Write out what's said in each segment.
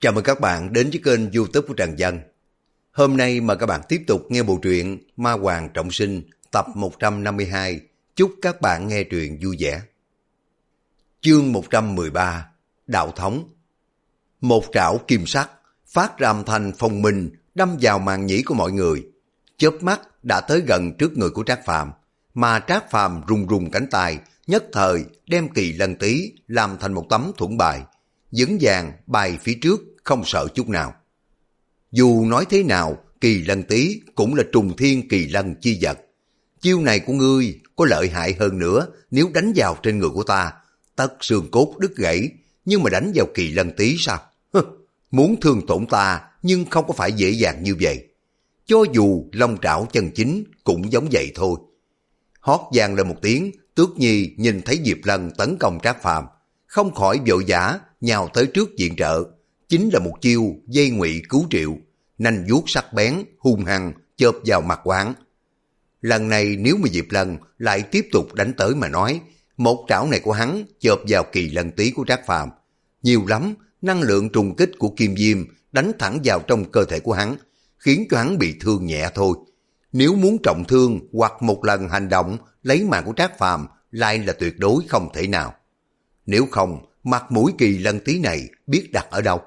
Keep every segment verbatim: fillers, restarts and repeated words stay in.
Chào mừng các bạn đến với kênh YouTube của Trần Dân. Hôm nay mời các bạn tiếp tục nghe bộ truyện Ma Hoàng Trọng Sinh tập một trăm năm mươi hai. Chúc các bạn nghe truyện vui vẻ. Chương một trăm mười ba. Đạo Thống. Một trảo kim sắc phát ra âm thanh phong minh đâm vào màng nhĩ của mọi người. Chớp mắt đã tới gần trước người của Trác Phàm, mà Trác Phàm rung rung cánh tay, nhất thời đem Kỳ Lân Tý làm thành một tấm thuẫn bài, vững vàng bay phía trước, không sợ chút nào. Dù nói thế nào, Kỳ Lân Tý cũng là trùng thiên kỳ lân chi vật. Chiêu này của ngươi có lợi hại hơn nữa, nếu đánh vào trên người của ta, tất xương cốt đứt gãy, nhưng mà đánh vào Kỳ Lân Tý sao? Muốn thương tổn ta, nhưng không có phải dễ dàng như vậy. Cho dù long trảo chân chính cũng giống vậy thôi. Hót vang lên một tiếng, Tước Nhi nhìn thấy Diệp Lân tấn công Trác Phàm, không khỏi vội vã nhào tới trước viện trợ. Chính là một chiêu dây ngụy cứu triệu, nanh vuốt sắc bén hung hăng chộp vào mặt quán. Lần này nếu mà Diệp Lân lại tiếp tục đánh tới mà nói, một trảo này của hắn chộp vào Kỳ Lân Tý của Trác Phàm, nhiều lắm năng lượng trùng kích của Kim Diêm đánh thẳng vào trong cơ thể của hắn, khiến cho hắn bị thương nhẹ thôi. Nếu muốn trọng thương hoặc một lần hành động lấy mạng của Trác Phàm lại là tuyệt đối không thể nào. Nếu không, mặt mũi Kỳ Lân Tý này biết đặt ở đâu.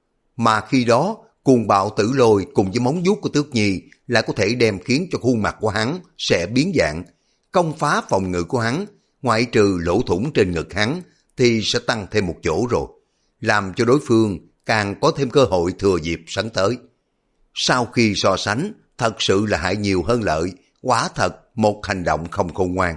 Mà khi đó, cuồng bạo tử lôi cùng với móng vuốt của Tước Nhi lại có thể đem khiến cho khuôn mặt của hắn sẽ biến dạng. Công phá phòng ngự của hắn, ngoại trừ lỗ thủng trên ngực hắn, thì sẽ tăng thêm một chỗ rồi, làm cho đối phương càng có thêm cơ hội thừa dịp sấn tới. Sau khi so sánh, thật sự là hại nhiều hơn lợi, quả thật một hành động không khôn ngoan.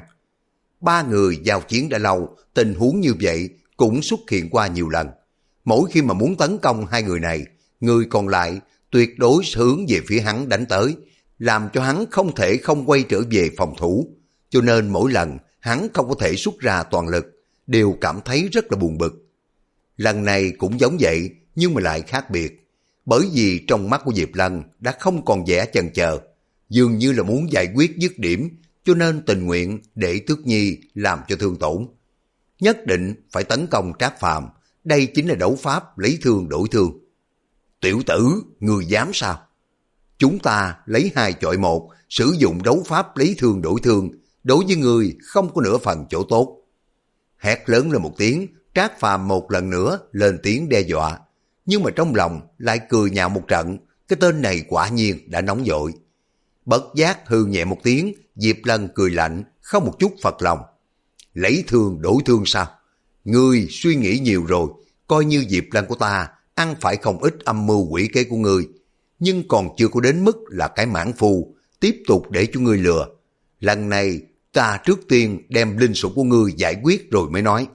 Ba người giao chiến đã lâu, tình huống như vậy cũng xuất hiện qua nhiều lần. Mỗi khi mà muốn tấn công hai người này, người còn lại tuyệt đối hướng về phía hắn đánh tới, làm cho hắn không thể không quay trở về phòng thủ. Cho nên mỗi lần hắn không có thể xuất ra toàn lực, đều cảm thấy rất là buồn bực. Lần này cũng giống vậy, nhưng mà lại khác biệt. Bởi vì trong mắt của Diệp Lân đã không còn vẻ chần chờ, dường như là muốn giải quyết dứt điểm, cho nên tình nguyện để Tước Nhi làm cho thương tổn. Nhất định phải tấn công Trác Phàm, đây chính là đấu pháp lấy thương đổi thương. Tiểu tử, người dám sao? Chúng ta lấy hai chọi một, sử dụng đấu pháp lấy thương đổi thương, đối với người không có nửa phần chỗ tốt. Hét lớn lên một tiếng, Trác Phàm một lần nữa lên tiếng đe dọa, nhưng mà trong lòng lại cười nhạo một trận, cái tên này quả nhiên đã nóng vội. Bất giác hư nhẹ một tiếng, Diệp Lân cười lạnh, không một chút phật lòng. Lấy thương đổi thương sao? Ngươi suy nghĩ nhiều rồi, coi như Diệp Lân của ta ăn phải không ít âm mưu quỷ kế của ngươi, nhưng còn chưa có đến mức là cái mãn phù, tiếp tục để cho ngươi lừa. Lần này ta trước tiên đem linh sủng của ngươi giải quyết rồi mới nói.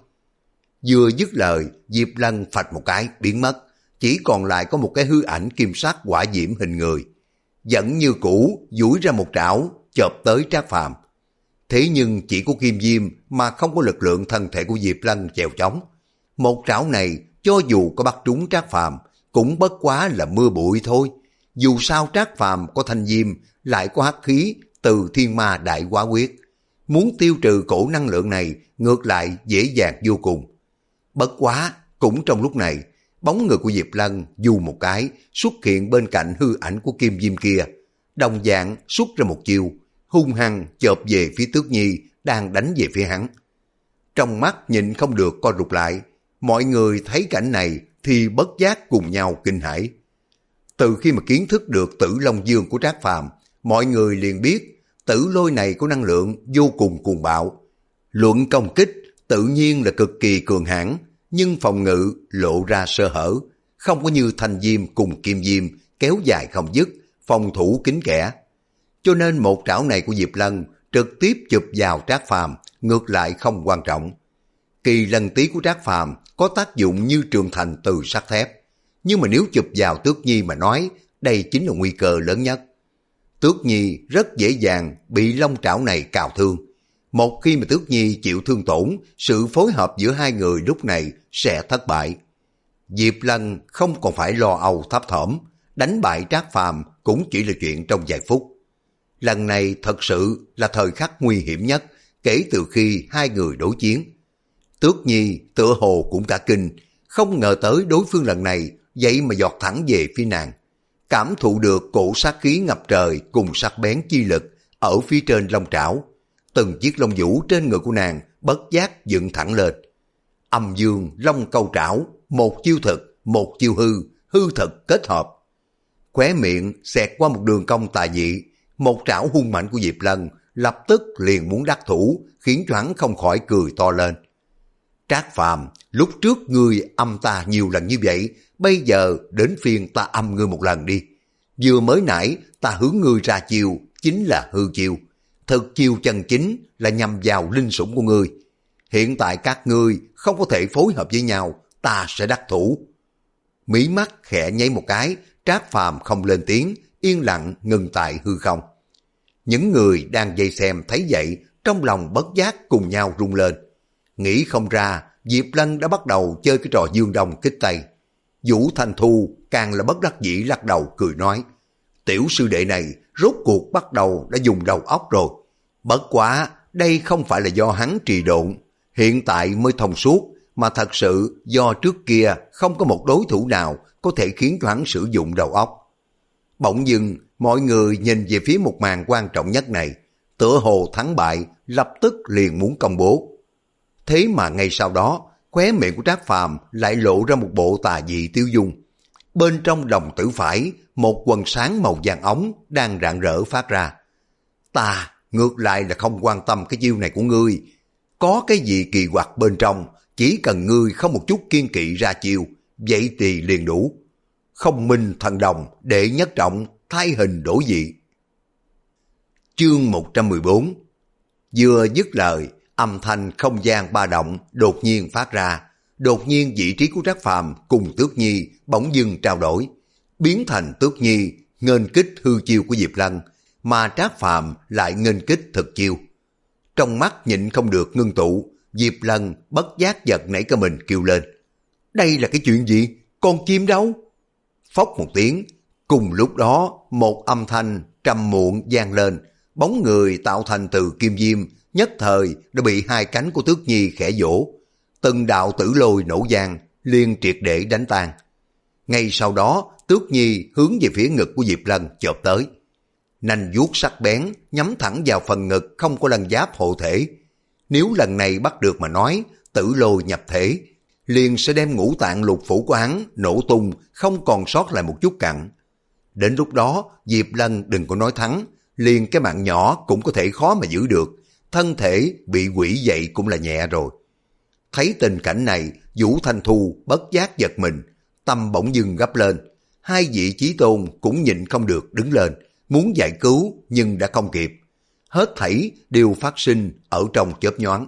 Vừa dứt lời, Diệp Lân phạch một cái biến mất, chỉ còn lại có một cái hư ảnh kim sắc hỏa diễm hình người. Vẫn như cũ, duỗi ra một trảo, chộp tới Trác Phàm. Thế nhưng chỉ có Kim Diêm mà không có lực lượng thân thể của Diệp Lân chèo chống. Một trảo này, cho dù có bắt trúng Trác Phàm, cũng bất quá là mưa bụi thôi. Dù sao Trác Phàm có thanh diêm, lại có hắc khí từ Thiên Ma Đại Hóa Quyết. Muốn tiêu trừ cổ năng lượng này, ngược lại dễ dàng vô cùng. Bất quá, cũng trong lúc này, bóng người của Diệp Lân dù một cái xuất hiện bên cạnh hư ảnh của Kim Diêm kia, đồng dạng xuất ra một chiêu, hung hăng chộp về phía Tước Nhi đang đánh về phía hắn. Trong mắt nhìn không được co rụt lại, mọi người thấy cảnh này thì bất giác cùng nhau kinh hãi. Từ khi mà kiến thức được Tử Long Dương của Trác Phàm, mọi người liền biết tử lôi này có năng lượng vô cùng cuồng bạo. Luận công kích tự nhiên là cực kỳ cường hãn, nhưng phòng ngự lộ ra sơ hở, không có như thanh diêm cùng kim diêm kéo dài không dứt, phòng thủ kín kẽ. Cho nên một trảo này của Diệp Lân trực tiếp chụp vào Trác Phàm, ngược lại không quan trọng. Kỳ Lân Tý của Trác Phàm có tác dụng như trường thành từ sắt thép, nhưng mà nếu chụp vào Tước Nhi mà nói, đây chính là nguy cơ lớn nhất. Tước Nhi rất dễ dàng bị long trảo này cào thương. Một khi mà Tước Nhi chịu thương tổn, sự phối hợp giữa hai người lúc này sẽ thất bại. Diệp Lân không còn phải lo âu thấp thỏm, đánh bại Trác Phàm cũng chỉ là chuyện trong vài phút. Lần này thật sự là thời khắc nguy hiểm nhất kể từ khi hai người đối chiến. Tước Nhi tựa hồ cũng cả kinh, không ngờ tới đối phương lần này vậy mà giọt thẳng về phía nàng. Cảm thụ được cổ sát khí ngập trời cùng sắc bén chi lực ở phía trên long trảo. Từng chiếc lông vũ trên người của nàng bất giác dựng thẳng lên. Âm dương long câu trảo, một chiêu thực, một chiêu hư, hư thực kết hợp. Khóe miệng xẹt qua một đường cong tà dị, một trảo hung mạnh của Diệp Lân lập tức liền muốn đắc thủ, khiến cho hắn không khỏi cười to lên. Trác Phàm, lúc trước ngươi âm ta nhiều lần như vậy, bây giờ đến phiên ta âm ngươi một lần đi. Vừa mới nãy ta hướng ngươi ra chiêu chính là hư chiêu, thực chiêu chân chính là nhằm vào linh sủng của ngươi. Hiện tại các ngươi không có thể phối hợp với nhau, ta sẽ đắc thủ. Mí mắt khẽ nháy một cái, Trác Phàm không lên tiếng, yên lặng ngừng tại hư không. Những người đang vây xem thấy vậy, trong lòng bất giác cùng nhau rung lên. Nghĩ không ra, Diệp Lân đã bắt đầu chơi cái trò dương đông kích tây. Vũ Thanh Thu càng là bất đắc dĩ lắc đầu cười nói, tiểu sư đệ này rốt cuộc bắt đầu đã dùng đầu óc rồi. Bất quá, đây không phải là do hắn trì độn, hiện tại mới thông suốt, mà thật sự do trước kia không có một đối thủ nào có thể khiến cho hắn sử dụng đầu óc. Bỗng dưng, mọi người nhìn về phía một màn quan trọng nhất này, tựa hồ thắng bại lập tức liền muốn công bố. Thế mà ngay sau đó, khóe miệng của Trác Phàm lại lộ ra một bộ tà dị tiêu dung. Bên trong đồng tử phải, một quần sáng màu vàng ống đang rạng rỡ phát ra. Ta ngược lại là không quan tâm cái chiêu này của ngươi. Có cái gì kỳ quặc bên trong, chỉ cần ngươi không một chút kiên kỵ ra chiêu, vậy thì liền đủ. Không minh thần đồng, đệ nhất trọng, thay hình đổi dị. Chương một trăm mười bốn. Vừa dứt lời, âm thanh không gian ba động đột nhiên phát ra. Đột nhiên vị trí của Trác Phàm cùng Tước Nhi bỗng dưng trao đổi, biến thành Tước Nhi nghênh kích hư chiêu của Diệp Lân, mà Trác Phàm lại nghênh kích thực chiêu. Trong mắt nhịn không được ngưng tụ, Diệp Lân bất giác giật nảy cả mình kêu lên. Đây là cái chuyện gì? Con chim đâu? Phốc một tiếng, cùng lúc đó một âm thanh trầm muộn vang lên, bóng người tạo thành từ kim diêm nhất thời đã bị hai cánh của Tước Nhi khẽ vỗ. Từng đạo tử lôi nổ vang, liền triệt để đánh tan. Ngay sau đó, Tước Nhi hướng về phía ngực của Diệp Lân chộp tới. Nanh vuốt sắc bén, nhắm thẳng vào phần ngực không có lân giáp hộ thể. Nếu lần này bắt được mà nói, tử lôi nhập thể, liền sẽ đem ngũ tạng lục phủ của hắn nổ tung, không còn sót lại một chút cặn. Đến lúc đó, Diệp Lân đừng có nói thắng, liền cái mạng nhỏ cũng có thể khó mà giữ được, thân thể bị quỷ dậy cũng là nhẹ rồi. Thấy tình cảnh này, Vũ Thanh Thu bất giác giật mình, tâm bỗng dưng gấp lên. Hai vị chí tôn cũng nhịn không được đứng lên, muốn giải cứu nhưng đã không kịp. Hết thảy đều phát sinh ở trong chớp nhoáng.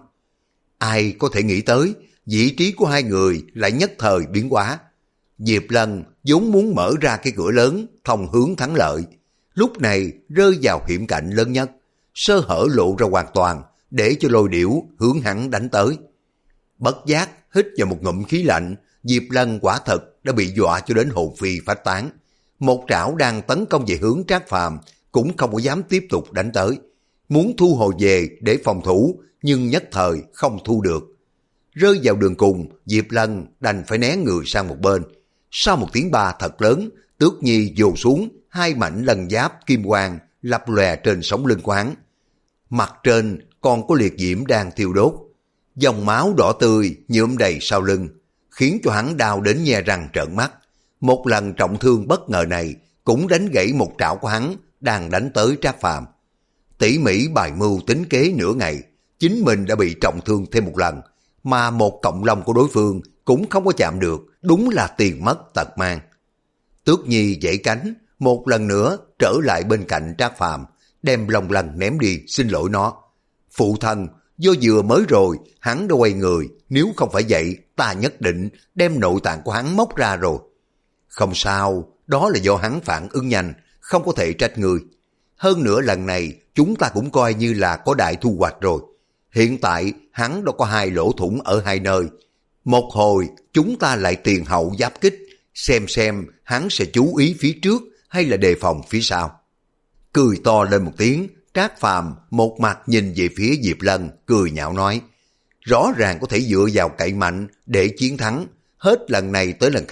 Ai có thể nghĩ tới, vị trí của hai người lại nhất thời biến hóa. Diệp Lân vốn muốn mở ra cái cửa lớn thông hướng thắng lợi, lúc này rơi vào hiểm cảnh lớn nhất, sơ hở lộ ra hoàn toàn để cho lôi điểu hướng hắn đánh tới. Bất giác hít vào một ngụm khí lạnh, Diệp Lân quả thật đã bị dọa cho đến hồn phi phách tán. Một trảo đang tấn công về hướng Trác Phàm cũng không có dám tiếp tục đánh tới, muốn thu hồi về để phòng thủ nhưng nhất thời không thu được. Rơi vào đường cùng, Diệp Lân đành phải né người sang một bên. Sau một tiếng ba thật lớn, Tước Nhi vồ xuống, hai mảnh lân giáp kim quang lập lòe trên sống lưng của hắn. Mặt trên còn có liệt diễm đang thiêu đốt, dòng máu đỏ tươi nhuộm đầy sau lưng, khiến cho hắn đau đến nhe răng trợn mắt. Một lần trọng thương bất ngờ này cũng đánh gãy một trảo của hắn đang đánh tới Trác Phàm. Tỉ mỉ bài mưu tính kế nửa ngày, chính mình đã bị trọng thương thêm một lần, mà một cọng lông của đối phương cũng không có chạm được, đúng là tiền mất tật mang. Tước Nhi giãy cánh, một lần nữa trở lại bên cạnh Trác Phàm, đem lông lần ném đi xin lỗi nó. Phụ thân, do vừa mới rồi hắn đã quay người, nếu không phải vậy ta nhất định đem nội tạng của hắn móc ra rồi. Không sao, đó là do hắn phản ứng nhanh, không có thể trách người. Hơn nữa lần này chúng ta cũng coi như là có đại thu hoạch rồi. Hiện tại hắn đã có hai lỗ thủng ở hai nơi. Một hồi chúng ta lại tiền hậu giáp kích, xem xem hắn sẽ chú ý phía trước hay là đề phòng phía sau. Cười to lên một tiếng, Trác Phàm một mặt nhìn về phía Diệp Lân, cười nhạo nói, rõ ràng có thể dựa vào cậy mạnh để chiến thắng, hết lần này tới lần khác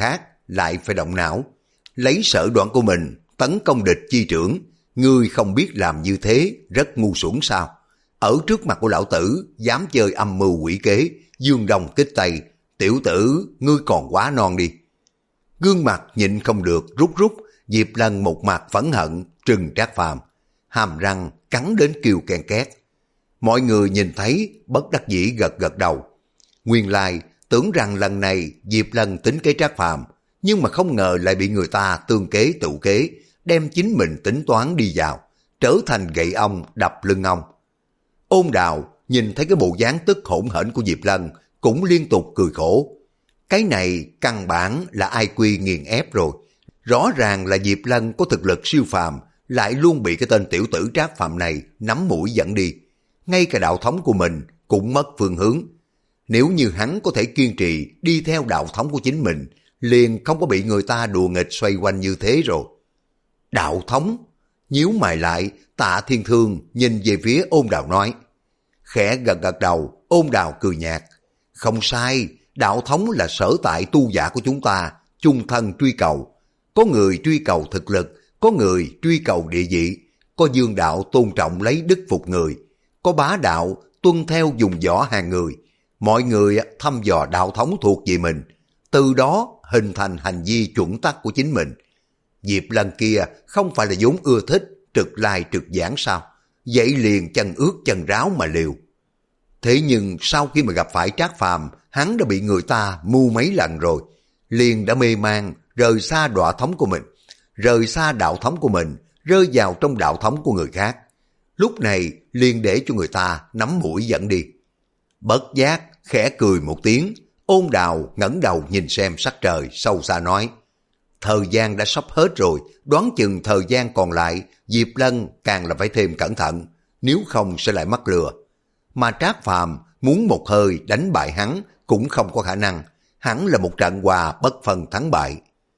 lại phải động não. Lấy sở đoạn của mình tấn công địch chi trưởng, ngươi không biết làm như thế rất ngu xuẩn sao? Ở trước mặt của lão tử dám chơi âm mưu quỷ kế, dương đông kích tây, tiểu tử ngươi còn quá non đi. Gương mặt nhịn không được rút rút, Diệp Lân một mặt phẫn hận trừng Trác Phàm, hàm răng cắn đến kêu ken két. Mọi người nhìn thấy bất đắc dĩ gật gật đầu. Nguyên lai tưởng rằng lần này Diệp Lân tính kế Trác Phàm, nhưng mà không ngờ lại bị người ta tương kế tự kế, đem chính mình tính toán đi vào, trở thành gậy ông đập lưng ông. Ôn Đào nhìn thấy cái bộ dáng tức hổn hển của Diệp Lân cũng liên tục cười khổ. Cái này căn bản là ai quy nghiền ép rồi. Rõ ràng là Diệp Lân có thực lực siêu phàm, lại luôn bị cái tên tiểu tử Trác Phàm này nắm mũi dẫn đi. Ngay cả đạo thống của mình cũng mất phương hướng. Nếu như hắn có thể kiên trì đi theo đạo thống của chính mình, liền không có bị người ta đùa nghịch xoay quanh như thế rồi. Đạo thống? Nhíu mày lại, Tạ Thiên Thương nhìn về phía Ôn Đào nói. Khẽ gật gật đầu, Ôn Đào cười nhạt. Không sai, đạo thống là sở tại tu giả của chúng ta, chung thân truy cầu. Có người truy cầu thực lực, có người truy cầu địa vị, có dương đạo tôn trọng lấy đức phục người, có bá đạo tuân theo dùng võ hàng người. Mọi người thăm dò đạo thống thuộc về mình, từ đó hình thành hành vi chuẩn tắc của chính mình. Diệp Lân kia không phải là vốn ưa thích trực lai trực giảng sao? Vậy liền chân ướt chân ráo mà liều. Thế nhưng sau khi mà gặp phải Trác Phàm, hắn đã bị người ta mưu mấy lần rồi, liền đã mê man, rời xa đọa thống của mình, rời xa đạo thống của mình, rơi vào trong đạo thống của người khác. Lúc này liền để cho người ta nắm mũi dẫn đi. Bất giác khẽ cười một tiếng, Ôn Đào ngẩng đầu nhìn xem sắc trời, sâu xa nói. Thời gian đã sắp hết rồi, đoán chừng thời gian còn lại, Diệp Lân càng là phải thêm cẩn thận, nếu không sẽ lại mắc lừa. Mà Trác Phàm muốn một hơi đánh bại hắn cũng không có khả năng, hắn là một trận hòa bất phân thắng bại.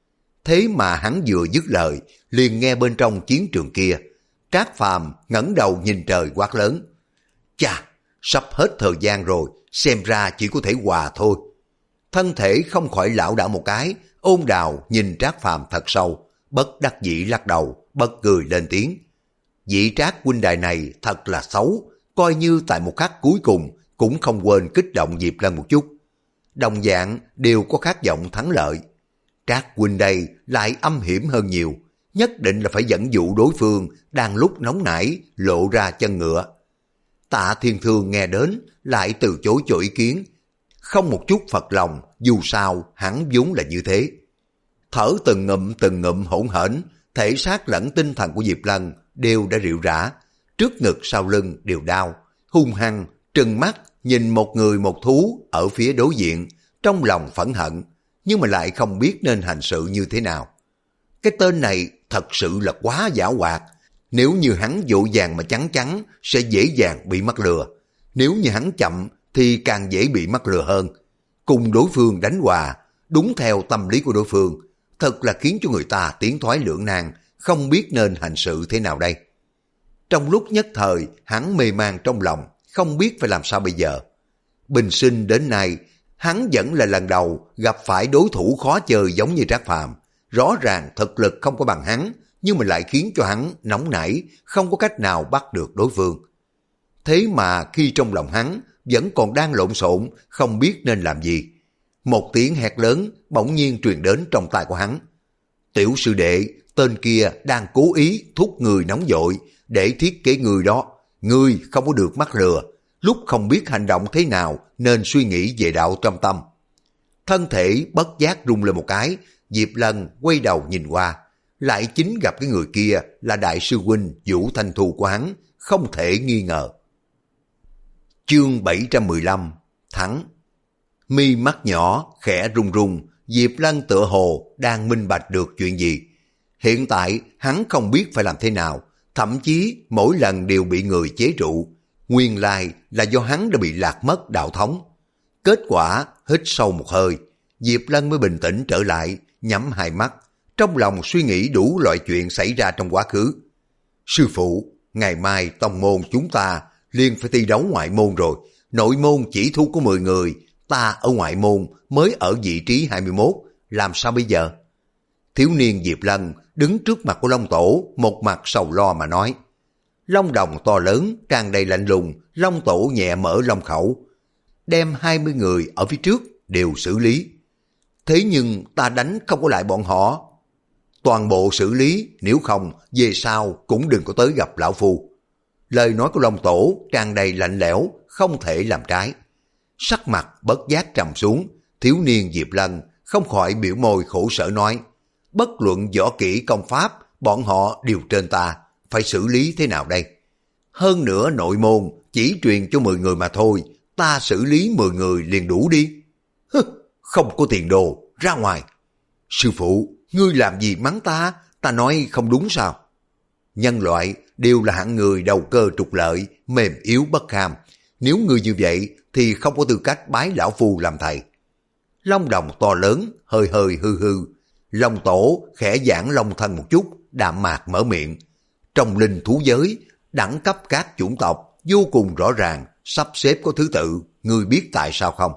Thế mà hắn vừa dứt lời, liền nghe bên trong chiến trường kia, Trác Phàm ngẩng đầu nhìn trời quát lớn. Chà, sắp hết thời gian rồi, xem ra chỉ có thể hòa thôi. Thân thể không khỏi lảo đảo một cái, Ôn Đào nhìn Trác Phàm thật sâu, bất đắc dĩ lắc đầu, bất cười lên tiếng. Vị Trác huynh đài này thật là xấu, coi như tại một khắc cuối cùng cũng không quên kích động Diệp Lân một chút. Đồng dạng đều có khát vọng thắng lợi. Trác huynh đây lại âm hiểm hơn nhiều, nhất định là phải dẫn dụ đối phương đang lúc nóng nảy lộ ra chân ngựa. Tạ Thiên Thương nghe đến lại từ chối cho ý kiến, không một chút phật lòng, dù sao hắn vốn là như thế. Thở từng ngụm từng ngụm hỗn hển, thể xác lẫn tinh thần của Diệp Lân đều đã rệu rã, trước ngực sau lưng đều đau, hung hăng trừng mắt nhìn một người một thú ở phía đối diện, trong lòng phẫn hận, nhưng mà lại không biết nên hành sự như thế nào. Cái tên này thật sự là quá giảo hoạt, nếu như hắn vội vàng mà chắn chắn sẽ dễ dàng bị mắc lừa, nếu như hắn chậm thì càng dễ bị mắc lừa hơn. Cùng đối phương đánh hòa, đúng theo tâm lý của đối phương, thật là khiến cho người ta tiến thoái lưỡng nan, không biết nên hành sự thế nào đây. Trong lúc nhất thời, hắn mê man trong lòng, không biết phải làm sao bây giờ. Bình sinh đến nay, hắn vẫn là lần đầu gặp phải đối thủ khó chơi giống như Trác Phàm. Rõ ràng thực lực không có bằng hắn, nhưng mà lại khiến cho hắn nóng nảy, không có cách nào bắt được đối phương. Thế mà khi trong lòng hắn vẫn còn đang lộn xộn, không biết nên làm gì. Một tiếng hét lớn bỗng nhiên truyền đến trong tai của hắn. Tiểu sư đệ, tên kia đang cố ý thúc người nóng vội để thiết kế người đó. Ngươi không có được mắc lừa, lúc không biết hành động thế nào nên suy nghĩ về đạo trong tâm. Thân thể bất giác rung lên một cái, Diệp Lân quay đầu nhìn qua, lại chính gặp cái người kia là đại sư huynh Vũ Thanh Thu của hắn, không thể nghi ngờ. Chương bảy trăm mười lăm, thắng. Mi mắt nhỏ khẽ run run, Diệp Lân tựa hồ đang minh bạch được chuyện gì. Hiện tại hắn không biết phải làm thế nào, thậm chí mỗi lần đều bị người chế trụ. Nguyên lai là do hắn đã bị lạc mất đạo thống. Kết quả hít sâu một hơi, Diệp Lân mới bình tĩnh trở lại, nhắm hai mắt, trong lòng suy nghĩ đủ loại chuyện xảy ra trong quá khứ. Sư phụ, ngày mai tông môn chúng ta liền phải thi đấu ngoại môn rồi, nội môn chỉ thu có mười người, ta ở ngoại môn mới ở vị trí hai mươi mốt, làm sao bây giờ? Thiếu niên Diệp Lân đứng trước mặt của Long Tổ, một mặt sầu lo mà nói. Long đồng to lớn, tràn đầy lạnh lùng, Long Tổ nhẹ mở long khẩu, đem hai mươi người ở phía trước đều xử lý. Thế nhưng ta đánh không có lại bọn họ. Toàn bộ xử lý, nếu không, về sau cũng đừng có tới gặp lão phu. Lời nói của Long Tổ tràn đầy lạnh lẽo, không thể làm trái. Sắc mặt bất giác trầm xuống, thiếu niên Diệp Lân không khỏi biểu môi khổ sở nói, bất luận võ kỹ công pháp, bọn họ đều trên ta, phải xử lý thế nào đây? Hơn nữa nội môn chỉ truyền cho mười người mà thôi, ta xử lý mười người liền đủ đi. Hứ, không có tiền đồ, ra ngoài. Sư phụ, ngươi làm gì mắng ta, ta nói không đúng sao? Nhân loại đều là hạng người đầu cơ trục lợi, mềm yếu bất kham. Nếu ngươi như vậy thì không có tư cách bái lão phu làm thầy. Long đồng to lớn, hơi hơi hư hư. Long Tổ khẽ giãn long thân một chút, đạm mạc mở miệng. Trong linh thú giới, đẳng cấp các chủng tộc vô cùng rõ ràng, sắp xếp có thứ tự, ngươi biết tại sao không?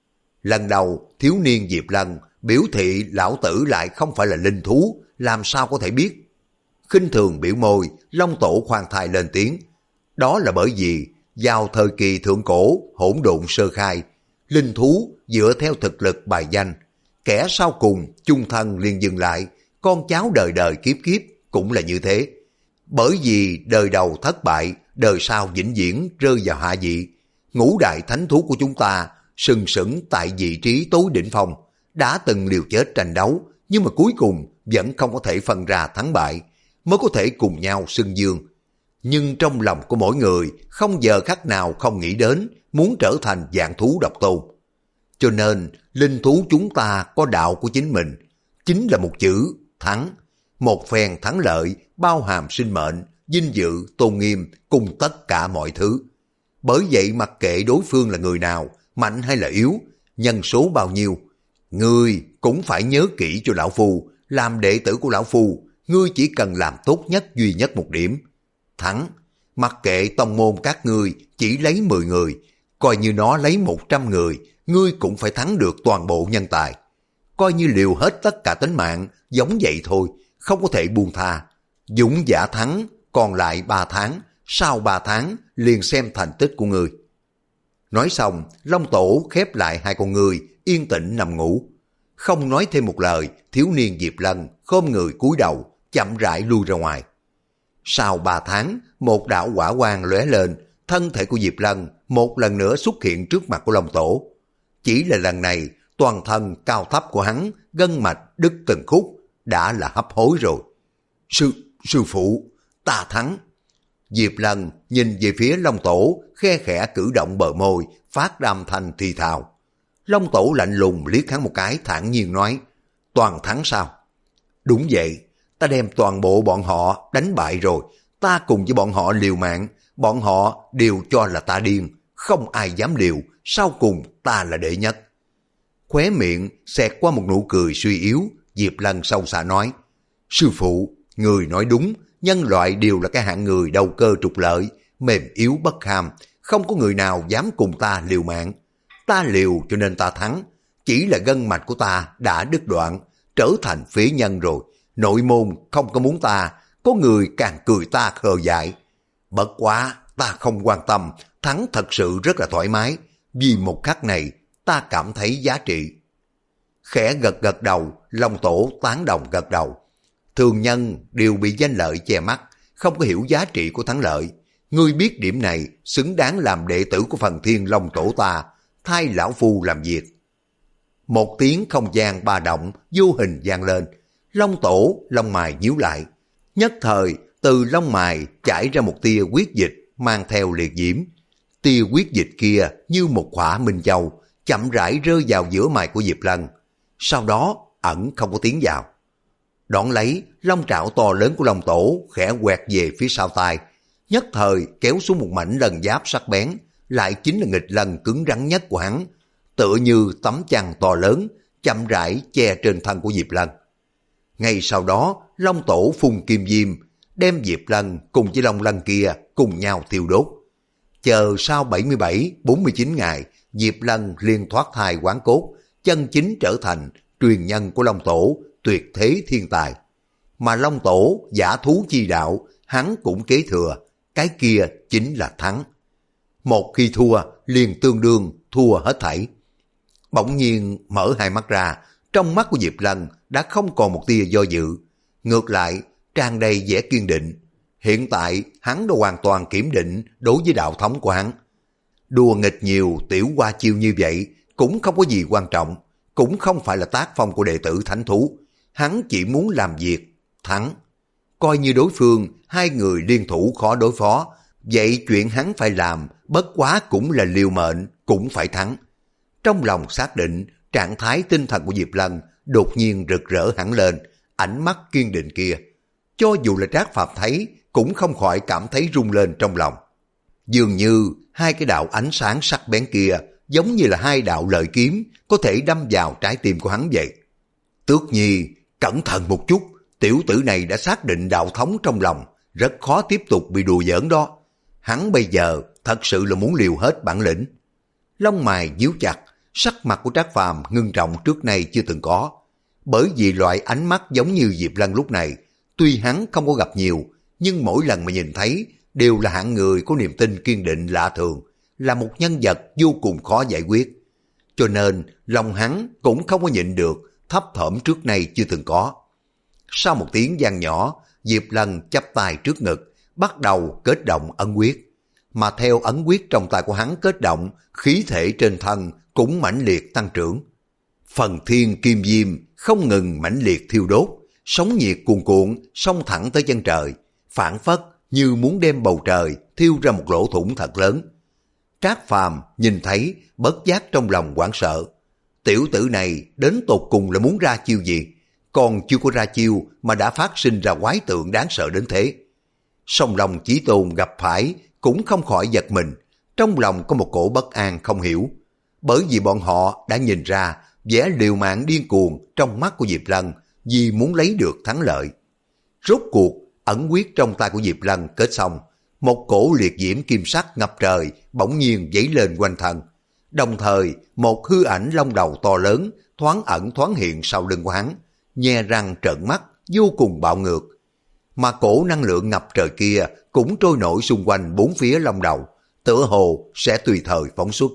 Lần đầu, thiếu niên Diệp Lân biểu thị lão tử lại không phải là linh thú, làm sao có thể biết? Khinh thường biểu môi, Long Tổ khoan thai lên tiếng. Đó là bởi vì, vào thời kỳ thượng cổ, hỗn độn sơ khai, linh thú dựa theo thực lực bài danh, kẻ sau cùng chung thân liền dừng lại, con cháu đời đời kiếp kiếp cũng là như thế. Bởi vì đời đầu thất bại, đời sau vĩnh viễn rơi vào hạ vị. Ngũ đại thánh thú của chúng ta sừng sững tại vị trí tối đỉnh phong, đã từng liều chết tranh đấu, nhưng mà cuối cùng vẫn không có thể phân ra thắng bại, mới có thể cùng nhau xưng dương. Nhưng trong lòng của mỗi người không giờ khắc nào không nghĩ đến muốn trở thành vạn thú độc tôn. Cho nên linh thú chúng ta có đạo của chính mình, chính là một chữ thắng. Một phen thắng lợi bao hàm sinh mệnh, vinh dự, tôn nghiêm cùng tất cả mọi thứ. Bởi vậy mặc kệ đối phương là người nào, mạnh hay là yếu, nhân số bao nhiêu, ngươi cũng phải nhớ kỹ cho lão phu, làm đệ tử của lão phu, ngươi chỉ cần làm tốt nhất duy nhất một điểm. Thắng, mặc kệ tông môn các ngươi chỉ lấy mười người, coi như nó lấy một trăm người, ngươi cũng phải thắng được toàn bộ nhân tài. Coi như liều hết tất cả tính mạng, giống vậy thôi, không có thể buông tha. Dũng giả thắng, còn lại ba tháng, sau ba tháng liền xem thành tích của ngươi. Nói xong, Long Tổ khép lại hai con ngươi, yên tĩnh nằm ngủ. Không nói thêm một lời, thiếu niên Diệp Lân khom người cúi đầu, chậm rãi lui ra ngoài. Sau ba tháng, một đạo hỏa quang lóe lên, thân thể của Diệp Lân một lần nữa xuất hiện trước mặt của Long Tổ. Chỉ là lần này, toàn thân cao thấp của hắn, gân mạch đứt từng khúc, đã là hấp hối rồi. Sư, sư phụ, ta thắng. Diệp Lân nhìn về phía Long Tổ, khe khẽ cử động bờ môi, phát đam thanh thì thào. Long Tổ lạnh lùng liếc hắn một cái, thản nhiên nói, toàn thắng sao? Đúng vậy, ta đem toàn bộ bọn họ đánh bại rồi, ta cùng với bọn họ liều mạng, bọn họ đều cho là ta điên, không ai dám liều, sau cùng ta là đệ nhất. Khóe miệng xẹt qua một nụ cười suy yếu, Diệp Lân sâu xa nói, sư phụ, người nói đúng, nhân loại đều là cái hạng người đầu cơ trục lợi, mềm yếu bất kham, không có người nào dám cùng ta liều mạng. Ta liều cho nên ta thắng, chỉ là gân mạch của ta đã đứt đoạn, trở thành phế nhân rồi. Nội môn không có muốn ta, có người càng cười ta khờ dại. Bất quá, ta không quan tâm, thắng thật sự rất là thoải mái, vì một khắc này ta cảm thấy giá trị. Khẽ gật gật đầu, Long Tổ tán đồng gật đầu. Thường nhân đều bị danh lợi che mắt, không có hiểu giá trị của thắng lợi. Ngươi biết điểm này, xứng đáng làm đệ tử của Phần Thiên Long Tổ ta, thay lão phu làm việc. Một tiếng không gian ba động, vô hình vang lên. Long Tổ, lông mày nhíu lại. Nhất thời, từ lông mày chảy ra một tia huyết dịch, mang theo liệt diễm. Tia huyết dịch kia như một quả minh châu, chậm rãi rơi vào giữa mày của Diệp Lân. Sau đó, ẩn không có tiếng vào. Đón lấy, long trảo to lớn của Long Tổ khẽ quẹt về phía sau tai, nhất thời kéo xuống một mảnh lần giáp sắc bén, lại chính là nghịch lần cứng rắn nhất của hắn, tựa như tấm chăn to lớn, chậm rãi che trên thân của Diệp Lân. Ngay sau đó, Long Tổ phun kim diêm, đem Diệp Lân cùng với Long Lân kia cùng nhau thiêu đốt. Chờ sau bảy mươi bảy bốn mươi chín ngày, Diệp Lân liền thoát thai hoán cốt, chân chính trở thành truyền nhân của Long Tổ, tuyệt thế thiên tài. Mà Long Tổ giả thú chi đạo, hắn cũng kế thừa, cái kia chính là thắng. Một khi thua, liền tương đương thua hết thảy. Bỗng nhiên mở hai mắt ra, trong mắt của Diệp Lân đã không còn một tia do dự. Ngược lại, tràn đầy vẻ kiên định. Hiện tại, hắn đã hoàn toàn kiểm định đối với đạo thống của hắn. Đùa nghịch nhiều tiểu qua chiêu như vậy cũng không có gì quan trọng, cũng không phải là tác phong của đệ tử thánh thú. Hắn chỉ muốn làm việc, thắng. Coi như đối phương, hai người liên thủ khó đối phó, vậy chuyện hắn phải làm, bất quá cũng là liều mệnh, cũng phải thắng. Trong lòng xác định, trạng thái tinh thần của Diệp Lân đột nhiên rực rỡ hẳn lên, ánh mắt kiên định kia. Cho dù là Trác Phàm thấy, cũng không khỏi cảm thấy rung lên trong lòng. Dường như hai cái đạo ánh sáng sắc bén kia giống như là hai đạo lợi kiếm có thể đâm vào trái tim của hắn vậy. Tước Nhi, cẩn thận một chút, tiểu tử này đã xác định đạo thống trong lòng, rất khó tiếp tục bị đùa giỡn đó. Hắn bây giờ thật sự là muốn liều hết bản lĩnh. Lông mày nhíu chặt, sắc mặt của Trác Phàm ngưng trọng trước nay chưa từng có. Bởi vì loại ánh mắt giống như Diệp Lân lúc này, tuy hắn không có gặp nhiều, nhưng mỗi lần mà nhìn thấy đều là hạng người có niềm tin kiên định lạ thường, là một nhân vật vô cùng khó giải quyết. Cho nên lòng hắn cũng không có nhịn được, thấp thỏm trước nay chưa từng có. Sau một tiếng vang nhỏ, Diệp Lân chắp tay trước ngực, bắt đầu kết động ấn quyết. Mà theo ấn quyết trong tay của hắn kết động, khí thể trên thân cũng mãnh liệt tăng trưởng. Phần thiên kim diêm không ngừng mãnh liệt thiêu đốt, sóng nhiệt cuồn cuộn xông thẳng tới chân trời, phản phất như muốn đem bầu trời thiêu ra một lỗ thủng thật lớn. Trác Phàm nhìn thấy bất giác trong lòng hoảng sợ. Tiểu tử này đến tột cùng là muốn ra chiêu gì? Còn chưa có ra chiêu mà đã phát sinh ra quái tượng đáng sợ đến thế. Song Long Chí Tôn gặp phải cũng không khỏi giật mình, trong lòng có một cổ bất an không hiểu. Bởi vì bọn họ đã nhìn ra vẻ liều mạng điên cuồng trong mắt của Diệp Lân vì muốn lấy được thắng lợi. Rốt cuộc, ẩn quyết trong tay của Diệp Lân kết xong, một cổ liệt diễm kim sắc ngập trời bỗng nhiên dấy lên quanh thân. Đồng thời, một hư ảnh long đầu to lớn thoáng ẩn thoáng hiện sau lưng của hắn, nhe răng trợn mắt, vô cùng bạo ngược. Mà cổ năng lượng ngập trời kia cũng trôi nổi xung quanh bốn phía long đầu, tựa hồ sẽ tùy thời phóng xuất.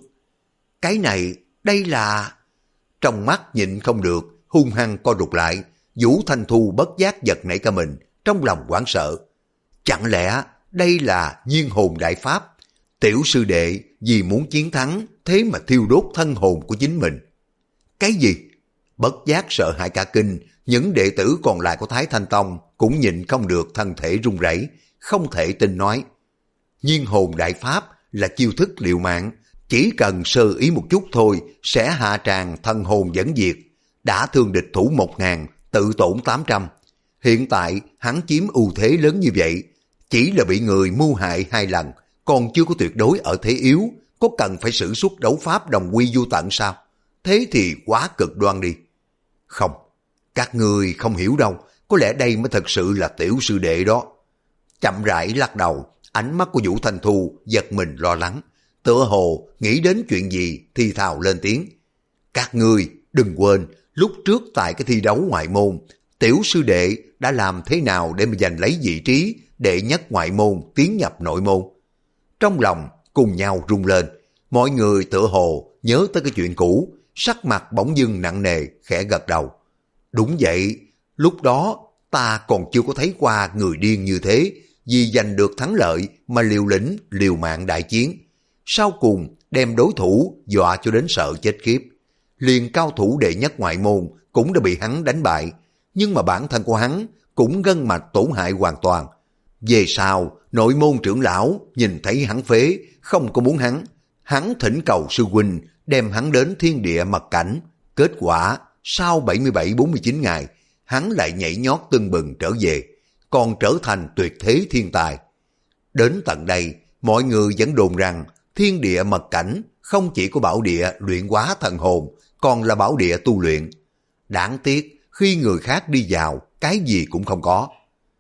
Cái này, đây là... Trong mắt nhịn không được, hung hăng co rụt lại, Vũ Thanh Thu bất giác giật nảy cả mình, trong lòng hoảng sợ. Chẳng lẽ đây là nhiên hồn đại pháp? Tiểu sư đệ vì muốn chiến thắng, thế mà thiêu đốt thân hồn của chính mình. Cái gì? Bất giác sợ hãi cả kinh, những đệ tử còn lại của Thái Thanh Tông cũng nhịn không được thân thể run rẩy, không thể tin nói. Nhiên hồn đại pháp là chiêu thức liều mạng, chỉ cần sơ ý một chút thôi sẽ hạ tràn thân hồn dẫn diệt, đã thương địch thủ một ngàn, tự tổn tám trăm. Hiện tại hắn chiếm ưu thế lớn như vậy, chỉ là bị người mưu hại hai lần, còn chưa có tuyệt đối ở thế yếu, có cần phải sử xuất đấu pháp đồng quy vô tận sao? Thế thì quá cực đoan đi. Không, các người không hiểu đâu, có lẽ đây mới thật sự là tiểu sư đệ đó. Chậm rãi lắc đầu, ánh mắt của Vũ Thanh Thu giật mình lo lắng, tựa hồ nghĩ đến chuyện gì thì thào lên tiếng. Các ngươi đừng quên, lúc trước tại cái thi đấu ngoại môn, tiểu sư đệ đã làm thế nào để mà giành lấy vị trí đệ nhất ngoại môn tiến nhập nội môn. Trong lòng cùng nhau rung lên, mọi người tựa hồ nhớ tới cái chuyện cũ, sắc mặt bỗng dưng nặng nề, khẽ gật đầu. Đúng vậy, lúc đó ta còn chưa có thấy qua người điên như thế, vì giành được thắng lợi mà liều lĩnh, liều mạng đại chiến. Sau cùng đem đối thủ dọa cho đến sợ chết khiếp. Liền cao thủ đệ nhất ngoại môn cũng đã bị hắn đánh bại, nhưng mà bản thân của hắn cũng gân mạch tổn hại hoàn toàn. Về sau, nội môn trưởng lão nhìn thấy hắn phế, không có muốn hắn. Hắn thỉnh cầu sư huynh đem hắn đến thiên địa mật cảnh. Kết quả, sau bảy mươi bảy bốn mươi chín ngày, hắn lại nhảy nhót tưng bừng trở về, còn trở thành tuyệt thế thiên tài. Đến tận đây, mọi người vẫn đồn rằng thiên địa mật cảnh không chỉ có bảo địa luyện hóa thần hồn, còn là bảo địa tu luyện. Đáng tiếc, khi người khác đi vào, cái gì cũng không có.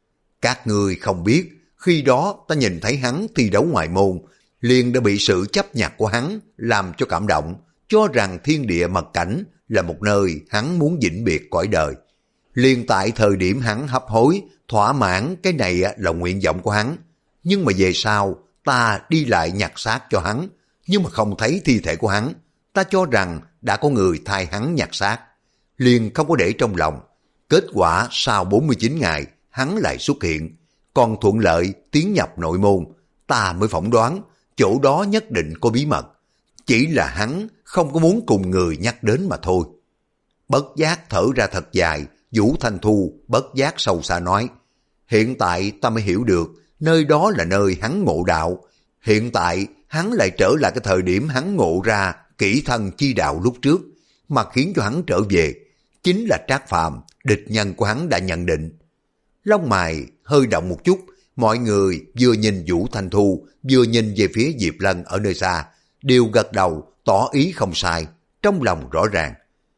Các ngươi không biết, khi đó ta nhìn thấy hắn thi đấu ngoại môn, liền đã bị sự chấp nhặt của hắn làm cho cảm động, cho rằng thiên địa mật cảnh là một nơi hắn muốn vĩnh biệt cõi đời. Liền tại thời điểm hắn hấp hối, thỏa mãn cái này là nguyện vọng của hắn. Nhưng mà về sau, ta đi lại nhặt xác cho hắn, nhưng mà không thấy thi thể của hắn. Ta cho rằng đã có người thay hắn nhặt xác, liền không có để trong lòng. Kết quả sau bốn mươi chín ngày, hắn lại xuất hiện, còn thuận lợi tiến nhập nội môn. Ta mới phỏng đoán, chỗ đó nhất định có bí mật. Chỉ là hắn không có muốn cùng người nhắc đến mà thôi. Bất giác thở ra thật dài, Vũ Thanh Thu bất giác sâu xa nói, hiện tại ta mới hiểu được, nơi đó là nơi hắn ngộ đạo. Hiện tại hắn lại trở lại cái thời điểm hắn ngộ ra kỹ thân chi đạo lúc trước, mà khiến cho hắn trở về, chính là Trác Phàm, địch nhân của hắn đã nhận định. Lông mày hơi động một chút, mọi người vừa nhìn Vũ Thanh Thu, vừa nhìn về phía Diệp Lân ở nơi xa, đều gật đầu, tỏ ý không sai, trong lòng rõ ràng.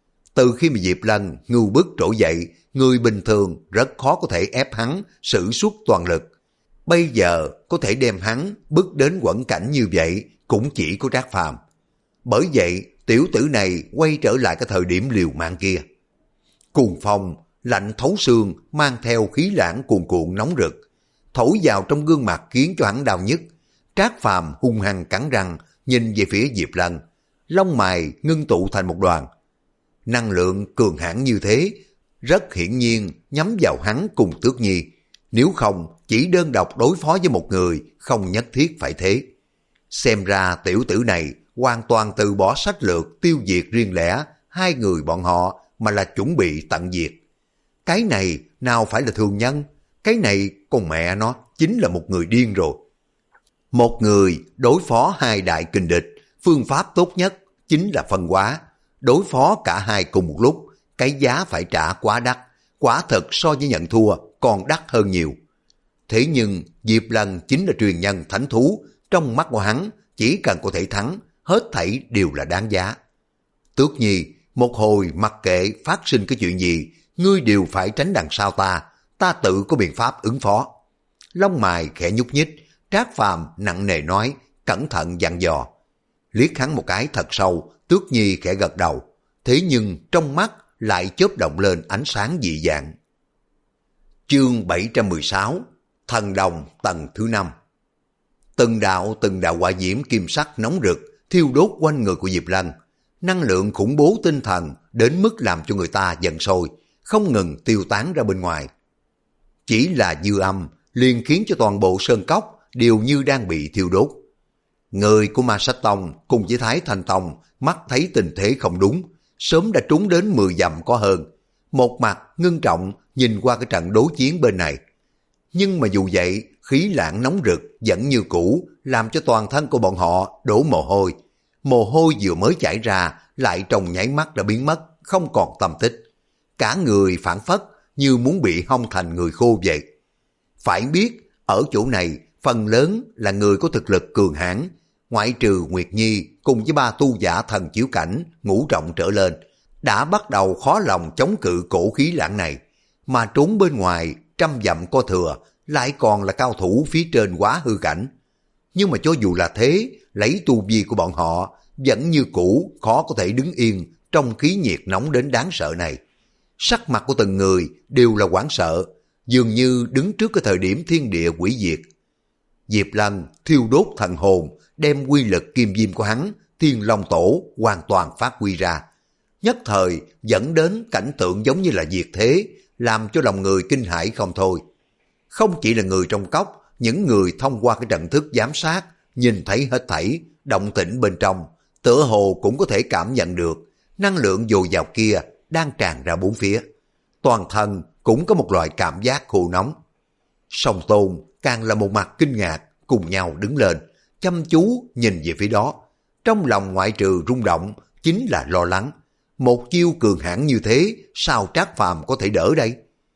Từ khi mà Diệp Lân ngưu bức trỗi dậy, người bình thường rất khó có thể ép hắn sử xuất toàn lực. Bây giờ có thể đem hắn bước đến quẫn cảnh như vậy cũng chỉ có Trác Phàm. Bởi vậy tiểu tử này quay trở lại cái thời điểm liều mạng kia. Cuồng phong, lạnh thấu xương mang theo khí lãng cuồn cuộn nóng rực, thổi vào trong gương mặt khiến cho hắn đau nhức. Trác Phàm hung hăng cắn răng nhìn về phía Diệp Lân, lông mày ngưng tụ thành một đoàn. Năng lượng cường hãn như thế, rất hiển nhiên nhắm vào hắn cùng Tước Nhi. Nếu không, chỉ đơn độc đối phó với một người, không nhất thiết phải thế. Xem ra tiểu tử này hoàn toàn từ bỏ sách lược tiêu diệt riêng lẻ hai người bọn họ, mà là chuẩn bị tận diệt. Cái này nào phải là thường nhân, cái này con mẹ nó chính là một người điên rồi. Một người đối phó hai đại kình địch, phương pháp tốt nhất chính là phân hóa. Đối phó cả hai cùng một lúc, cái giá phải trả quá đắt, quả thật so với nhận thua còn đắt hơn nhiều. Thế nhưng Diệp Lân chính là truyền nhân thánh thú, trong mắt của hắn chỉ cần có thể thắng, hết thảy đều là đáng giá. Tước Nhi, một hồi mặc kệ phát sinh cái chuyện gì, ngươi đều phải tránh đằng sau ta, ta tự có biện pháp ứng phó. Lông mày khẽ nhúc nhích, Trác Phàm nặng nề nói, cẩn thận dặn dò. Liếc hắn một cái thật sâu, Tước Nhi khẽ gật đầu, thế nhưng trong mắt lại chớp động lên ánh sáng dị dạng. Chương bảy trăm mười sáu, Thần Đồng tầng thứ năm. Từng đạo từng đạo hỏa diễm kim sắc nóng rực thiêu đốt quanh người của Diệp Lân, năng lượng khủng bố tinh thần đến mức làm cho người ta giận sôi, không ngừng tiêu tán ra bên ngoài. Chỉ là dư âm liền khiến cho toàn bộ sơn cốc đều như đang bị thiêu đốt. Người của Ma Sách Tông cùng với Thái Thanh Tông mắt thấy tình thế không đúng, sớm đã trúng đến mười dặm có hơn, một mặt ngưng trọng nhìn qua cái trận đối chiến bên này. Nhưng mà dù vậy, khí lãng nóng rực vẫn như cũ, làm cho toàn thân của bọn họ đổ mồ hôi. Mồ hôi vừa mới chảy ra, lại trong nháy mắt đã biến mất, không còn tâm tích. Cả người phản phất như muốn bị hong thành người khô vậy. Phải biết, ở chỗ này, phần lớn là người có thực lực cường hãn, ngoại trừ Nguyệt Nhi cùng với ba tu giả thần chiếu cảnh, ngũ trọng trở lên, đã bắt đầu khó lòng chống cự cổ khí lãng này. Mà trốn bên ngoài, trăm dặm có thừa, lại còn là cao thủ phía trên quá hư cảnh. Nhưng mà cho dù là thế, lấy tu vi của bọn họ, vẫn như cũ khó có thể đứng yên trong khí nhiệt nóng đến đáng sợ này. Sắc mặt của từng người đều là hoảng sợ, dường như đứng trước cái thời điểm thiên địa hủy diệt. Diệp Lân thiêu đốt thần hồn, đem quy lực kim diêm của hắn, Thiên Long Tổ hoàn toàn phát huy ra. Nhất thời dẫn đến cảnh tượng giống như là diệt thế, làm cho lòng người kinh hãi không thôi. Không chỉ là người trong cốc, những người thông qua cái trận thức giám sát, nhìn thấy hết thảy, động tĩnh bên trong, tựa hồ cũng có thể cảm nhận được, năng lượng dồi dào kia đang tràn ra bốn phía. Toàn thân cũng có một loại cảm giác khô nóng. Song Tôn càng là một mặt kinh ngạc, cùng nhau đứng lên, chăm chú nhìn về phía đó. Trong lòng ngoại trừ rung động, chính là lo lắng. Một chiêu cường hãn như thế, sao Trác Phàm có thể đỡ đây?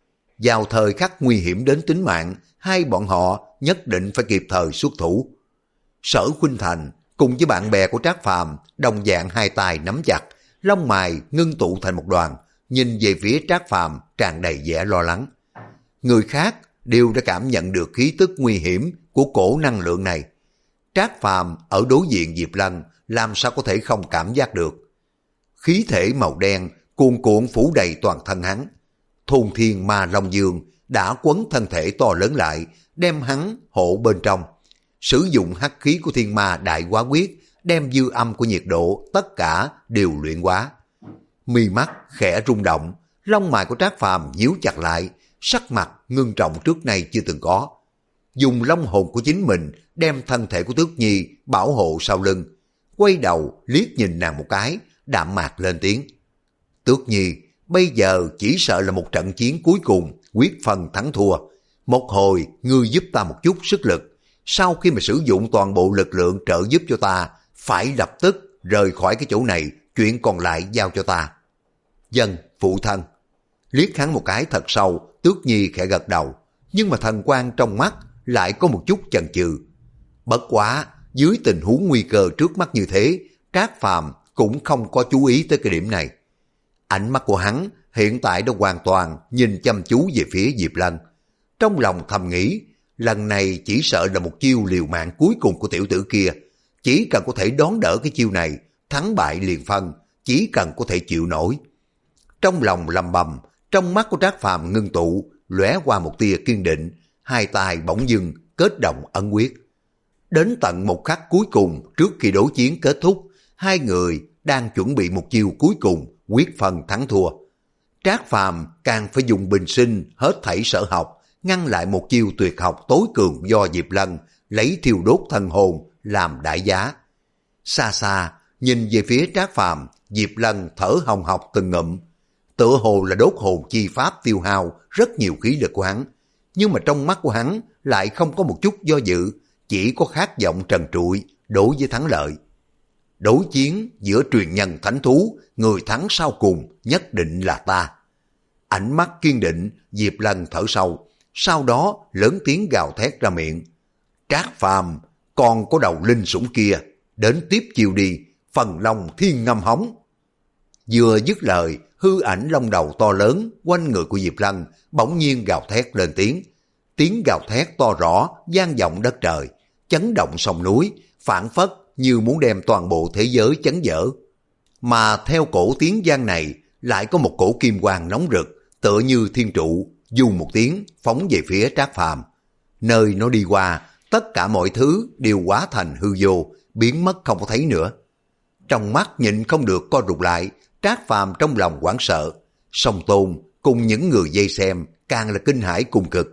Vào thời khắc nguy hiểm đến tính mạng, hai bọn họ nhất định phải kịp thời xuất thủ. Sở Khuynh Thành cùng với bạn bè của Trác Phàm đồng dạng hai tay nắm chặt, lông mày ngưng tụ thành một đoàn, nhìn về phía Trác Phàm tràn đầy vẻ lo lắng. Người khác đều đã cảm nhận được khí tức nguy hiểm của cổ năng lượng này. Trác Phàm ở đối diện Diệp Lân làm sao có thể không cảm giác được. Khí thể màu đen cuồn cuộn phủ đầy toàn thân hắn. Thôn thiên ma long dương đã quấn thân thể to lớn lại, đem hắn hộ bên trong. Sử dụng hắc khí của thiên ma đại hóa quyết, đem dư âm của nhiệt độ tất cả đều luyện hóa. Mi mắt khẽ rung động, lông mày của Trác Phàm nhíu chặt lại, sắc mặt ngưng trọng trước nay chưa từng có. Dùng long hồn của chính mình đem thân thể của Tước Nhi bảo hộ sau lưng, quay đầu liếc nhìn nàng một cái, đạm mạc lên tiếng. Tước Nhi, bây giờ chỉ sợ là một trận chiến cuối cùng, quyết phân thắng thua. Một hồi, ngươi giúp ta một chút sức lực. Sau khi mà sử dụng toàn bộ lực lượng trợ giúp cho ta, phải lập tức rời khỏi cái chỗ này, chuyện còn lại giao cho ta. Dân, phụ thân. Liếc hắn một cái thật sâu, Tước Nhi khẽ gật đầu, nhưng mà thần quang trong mắt lại có một chút chần chừ. Bất quá, dưới tình huống nguy cơ trước mắt như thế, Trác Phàm cũng không có chú ý tới cái điểm này. Ánh mắt của hắn hiện tại đã hoàn toàn nhìn chăm chú về phía Diệp Lân. Trong lòng thầm nghĩ, lần này chỉ sợ là một chiêu liều mạng cuối cùng của tiểu tử kia. Chỉ cần có thể đón đỡ cái chiêu này, thắng bại liền phân, chỉ cần có thể chịu nổi. Trong lòng lầm bầm, trong mắt của Trác Phàm ngưng tụ, lóe qua một tia kiên định, hai tay bỗng dưng kết động ấn quyết. Đến tận một khắc cuối cùng trước khi đối chiến kết thúc, hai người đang chuẩn bị một chiêu cuối cùng quyết phân thắng thua. Trác Phàm càng phải dùng bình sinh hết thảy sở học, ngăn lại một chiêu tuyệt học tối cường do Diệp Lân lấy thiêu đốt thần hồn làm đại giá. Xa xa nhìn về phía Trác Phàm, Diệp Lân thở hồng hộc từng ngụm, tựa hồ là đốt hồn chi pháp tiêu hao rất nhiều khí lực của hắn, nhưng mà trong mắt của hắn lại không có một chút do dự, chỉ có khát vọng trần trụi đối với thắng lợi. Đối chiến giữa truyền nhân thánh thú, người thắng sau cùng nhất định là ta. Ánh mắt kiên định, Diệp Lân thở sâu, sau đó lớn tiếng gào thét ra miệng. Trác Phàm, còn có đầu linh sủng kia, đến tiếp chiều đi, phần long thiên ngâm hóng. Vừa dứt lời, hư ảnh long đầu to lớn quanh người của Diệp Lân bỗng nhiên gào thét lên tiếng. Tiếng gào thét to rõ, vang vọng đất trời, chấn động sông núi, phảng phất như muốn đem toàn bộ thế giới chấn vỡ. Mà theo cổ tiếng vang này, lại có một cổ kim quang nóng rực, tựa như thiên trụ, dù một tiếng phóng về phía Trác Phàm. Nơi nó đi qua, tất cả mọi thứ đều hóa thành hư vô, biến mất không có thấy nữa. Trong mắt nhịn không được co rụt lại, Trác Phàm trong lòng hoảng sợ. Song Tôn cùng những người vây xem càng là kinh hãi cùng cực.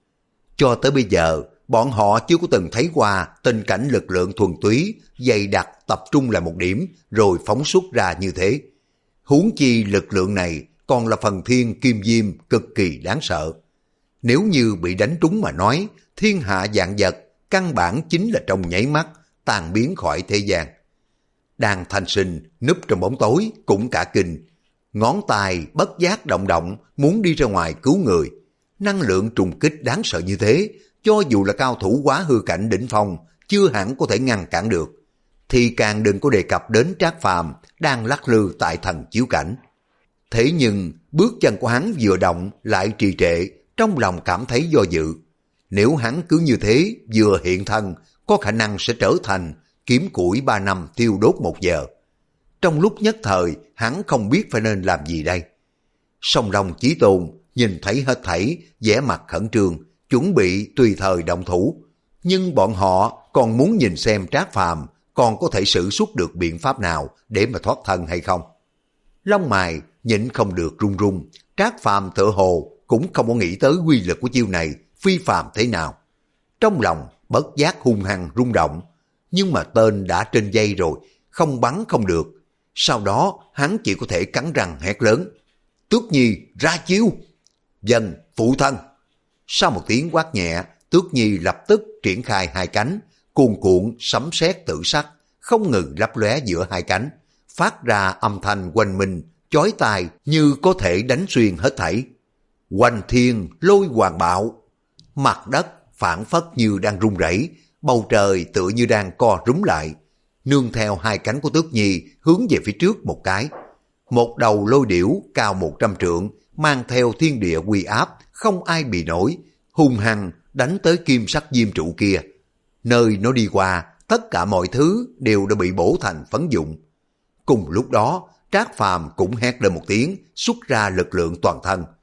Cho tới bây giờ, bọn họ chưa có từng thấy qua tình cảnh lực lượng thuần túy, dày đặc tập trung lại một điểm rồi phóng xuất ra như thế. Huống chi lực lượng này còn là phần thiên kim diêm cực kỳ đáng sợ. Nếu như bị đánh trúng mà nói, thiên hạ vạn vật căn bản chính là trong nháy mắt tan biến khỏi thế gian. Đang thanh sinh núp trong bóng tối cũng cả kinh, ngón tay bất giác động động muốn đi ra ngoài cứu người. Năng lượng trùng kích đáng sợ như thế, cho dù là cao thủ quá hư cảnh đỉnh phong chưa hẳn có thể ngăn cản được, thì càng đừng có đề cập đến Trác Phàm đang lắc lư tại thần chiếu cảnh. Thế nhưng bước chân của hắn vừa động lại trì trệ, trong lòng cảm thấy do dự. Nếu hắn cứ như thế vừa hiện thân, có khả năng sẽ trở thành kiếm củi ba năm tiêu đốt một giờ. Trong lúc nhất thời, hắn không biết phải nên làm gì đây. Song Long Chí Tôn nhìn thấy hết thảy, vẻ mặt khẩn trương, chuẩn bị tùy thời động thủ. Nhưng bọn họ còn muốn nhìn xem Trác Phàm còn có thể sử xuất được biện pháp nào để mà thoát thân hay không. Lông mày nhịn không được run run, Trác Phàm tựa hồ cũng không có nghĩ tới quy lực của chiêu này phi phàm thế nào. Trong lòng bất giác hung hăng rung động, nhưng mà tên đã trên dây rồi, không bắn không được. Sau đó hắn chỉ có thể cắn răng hét lớn. Tước Nhi ra chiêu. Dân phụ thân. Sau một tiếng quát nhẹ, Tước Nhi lập tức triển khai hai cánh, cuồn cuộn sấm sét tử sắc, không ngừng lấp lóe giữa hai cánh, phát ra âm thanh oanh minh, chói tai như có thể đánh xuyên hết thảy. Oanh thiên lôi hoàng bạo. Mặt đất phảng phất như đang rung rẩy, bầu trời tựa như đang co rúm lại. Nương theo hai cánh của Tước Nhi hướng về phía trước một cái, một đầu lôi điểu cao một trăm trượng, mang theo thiên địa uy áp, không ai bị nổi, hung hăng đánh tới kim sắc diêm trụ kia. Nơi nó đi qua, tất cả mọi thứ đều đã bị bổ thành phấn dụng. Cùng lúc đó, Trác Phàm cũng hét lên một tiếng, xuất ra lực lượng toàn thân.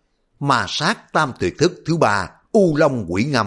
mà sát tam tuyệt thức thứ ba, U Long Quỷ Ngâm.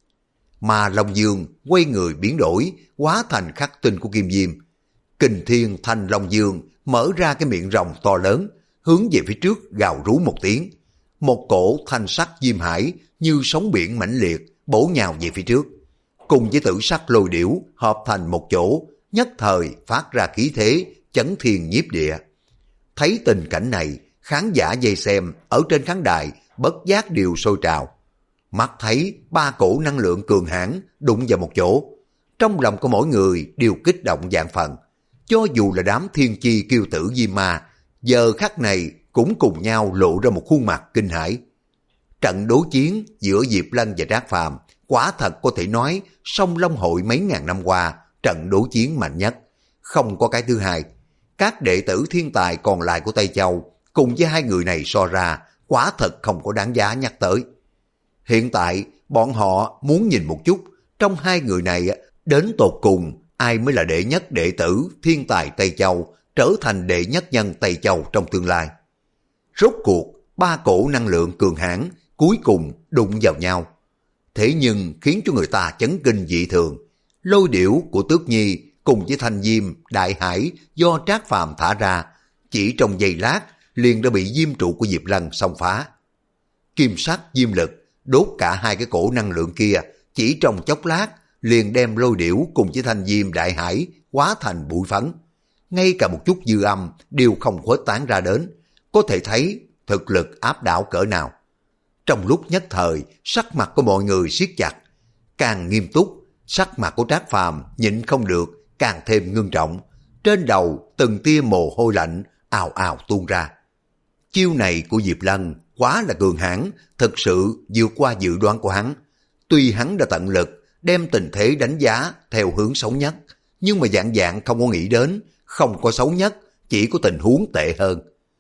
Mà Long Dương quay người biến đổi, hóa thành khắc tinh của Kim Diêm. Kình Thiên Thanh Long Dương mở ra cái miệng rồng to lớn, hướng về phía trước gào rú một tiếng. Một cổ thanh sắc diêm hải như sóng biển mãnh liệt bổ nhào về phía trước, cùng với tử sắc lôi điểu hợp thành một chỗ, nhất thời phát ra khí thế chấn thiên nhiếp địa. Thấy tình cảnh này, khán giả dây xem ở trên khán đài bất giác đều sôi trào. Mắt thấy ba cổ năng lượng cường hãn đụng vào một chỗ, trong lòng của mỗi người đều kích động vạn phần. Cho dù là đám thiên chi kiêu tử Diêm Ma, giờ khắc này cũng cùng nhau lộ ra một khuôn mặt kinh hãi. Trận đối chiến giữa Diệp Lân và Trác Phàm quả thật có thể nói song Long hội mấy ngàn năm qua trận đối chiến mạnh nhất, không có cái thứ hai. Các đệ tử thiên tài còn lại của Tây Châu cùng với hai người này so ra quả thật không có đáng giá nhắc tới. Hiện tại bọn họ muốn nhìn một chút trong hai người này đến tột cùng ai mới là đệ nhất đệ tử thiên tài Tây Châu, trở thành đệ nhất nhân Tây Châu trong tương lai. Rốt cuộc ba cổ năng lượng cường hãn cuối cùng đụng vào nhau. Thế nhưng khiến cho người ta chấn kinh dị thường. Lôi điểu của Tước Nhi cùng với thanh diêm đại hải do Trác Phàm thả ra, chỉ trong giây lát liền đã bị diêm trụ của Diệp Lân xông phá. Kim sắc diêm lực đốt cả hai cái cổ năng lượng kia, chỉ trong chốc lát liền đem lôi điểu cùng với thanh diêm đại hải hóa thành bụi phấn. Ngay cả một chút dư âm đều không khuếch tán ra đến, có thể thấy thực lực áp đảo cỡ nào. Trong lúc nhất thời, sắc mặt của mọi người siết chặt, càng nghiêm túc, sắc mặt của Trác Phàm nhịn không được, càng thêm ngưng trọng. Trên đầu từng tia mồ hôi lạnh ào ào tuôn ra. Chiêu này của Diệp Lân quá là cường hãn, thực sự vượt qua dự đoán của hắn. Tuy hắn đã tận lực đem tình thế đánh giá theo hướng xấu nhất, nhưng mà dạng dạng không có nghĩ đến, không có xấu nhất, chỉ có tình huống tệ hơn.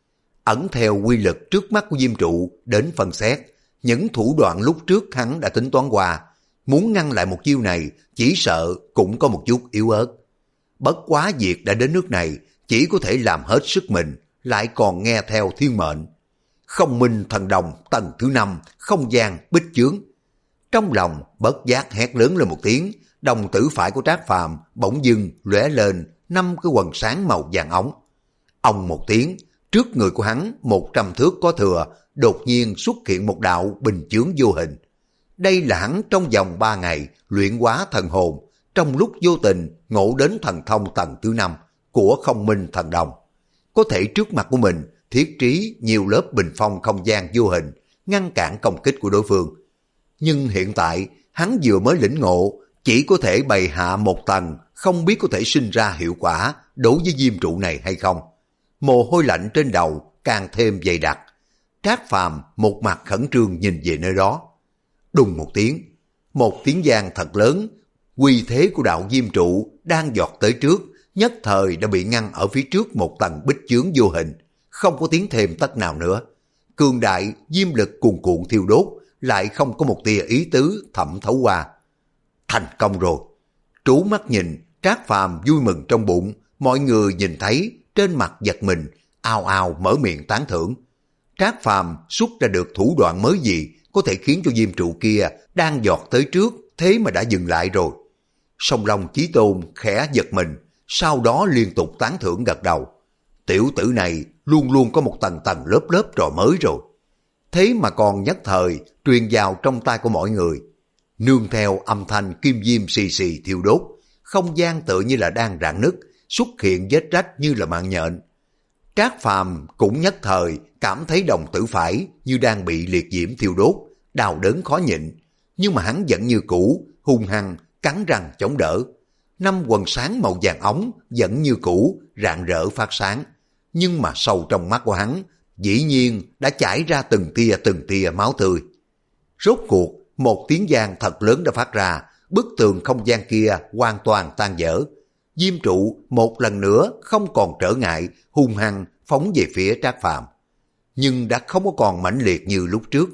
Ẩn theo quy lực trước mắt của diêm trụ đến phân xét, những thủ đoạn lúc trước hắn đã tính toán qua, muốn ngăn lại một chiêu này chỉ sợ cũng có một chút yếu ớt. Bất quá việc đã đến nước này, chỉ có thể làm hết sức mình, lại còn nghe theo thiên mệnh. Không minh thần đồng tầng thứ năm, không gian bích chướng. Trong lòng bất giác hét lớn lên một tiếng, đồng tử phải của Trác Phàm bỗng dưng lóe lên năm cái quần sáng màu vàng óng. Ông một tiếng, trước người của hắn một trăm thước có thừa, đột nhiên xuất hiện một đạo bình chướng vô hình. Đây là hắn trong vòng ba ngày luyện hóa thần hồn, trong lúc vô tình ngộ đến thần thông tầng thứ năm của không minh thần đồng. Có thể trước mặt của mình thiết trí nhiều lớp bình phong không gian vô hình, ngăn cản công kích của đối phương. Nhưng hiện tại hắn vừa mới lĩnh ngộ, chỉ có thể bày hạ một tầng, không biết có thể sinh ra hiệu quả đối với diêm trụ này hay không. Mồ hôi lạnh trên đầu càng thêm dày đặc. Trác Phàm một mặt khẩn trương nhìn về nơi đó. Đùng một tiếng, một tiếng vang thật lớn, uy thế của đạo diêm trụ đang giọt tới trước, nhất thời đã bị ngăn ở phía trước một tầng bích chướng vô hình, không có tiến thêm tấc nào nữa. Cường đại diêm lực cuồn cuộn thiêu đốt, lại không có một tia ý tứ thẩm thấu qua. Thành công rồi. Trú mắt nhìn, Trác Phàm vui mừng trong bụng, mọi người nhìn thấy trên mặt giật mình, ào ào mở miệng tán thưởng. Trác Phàm xuất ra được thủ đoạn mới gì có thể khiến cho diêm trụ kia đang giọt tới trước, thế mà đã dừng lại rồi. Song Long Chí Tôn khẽ giật mình, sau đó liên tục tán thưởng gật đầu. Tiểu tử này luôn luôn có một tầng tầng lớp lớp trò mới rồi. Thế mà còn nhất thời truyền vào trong tai của mọi người. Nương theo âm thanh kim diêm xì xì thiêu đốt, không gian tựa như là đang rạn nứt, xuất hiện vết rách như là mạng nhện. Trác Phàm cũng nhất thời cảm thấy đồng tử phải như đang bị liệt diễm thiêu đốt, đau đớn khó nhịn, nhưng mà hắn vẫn như cũ, hung hăng cắn răng chống đỡ. Năm quần sáng màu vàng óng vẫn như cũ, rạng rỡ phát sáng, nhưng mà sâu trong mắt của hắn dĩ nhiên đã chảy ra từng tia từng tia máu tươi. Rốt cuộc một tiếng vang thật lớn đã phát ra, bức tường không gian kia hoàn toàn tan vỡ. Diêm trụ một lần nữa không còn trở ngại, hung hăng phóng về phía Trác Phàm, nhưng đã không có còn mãnh liệt như lúc trước.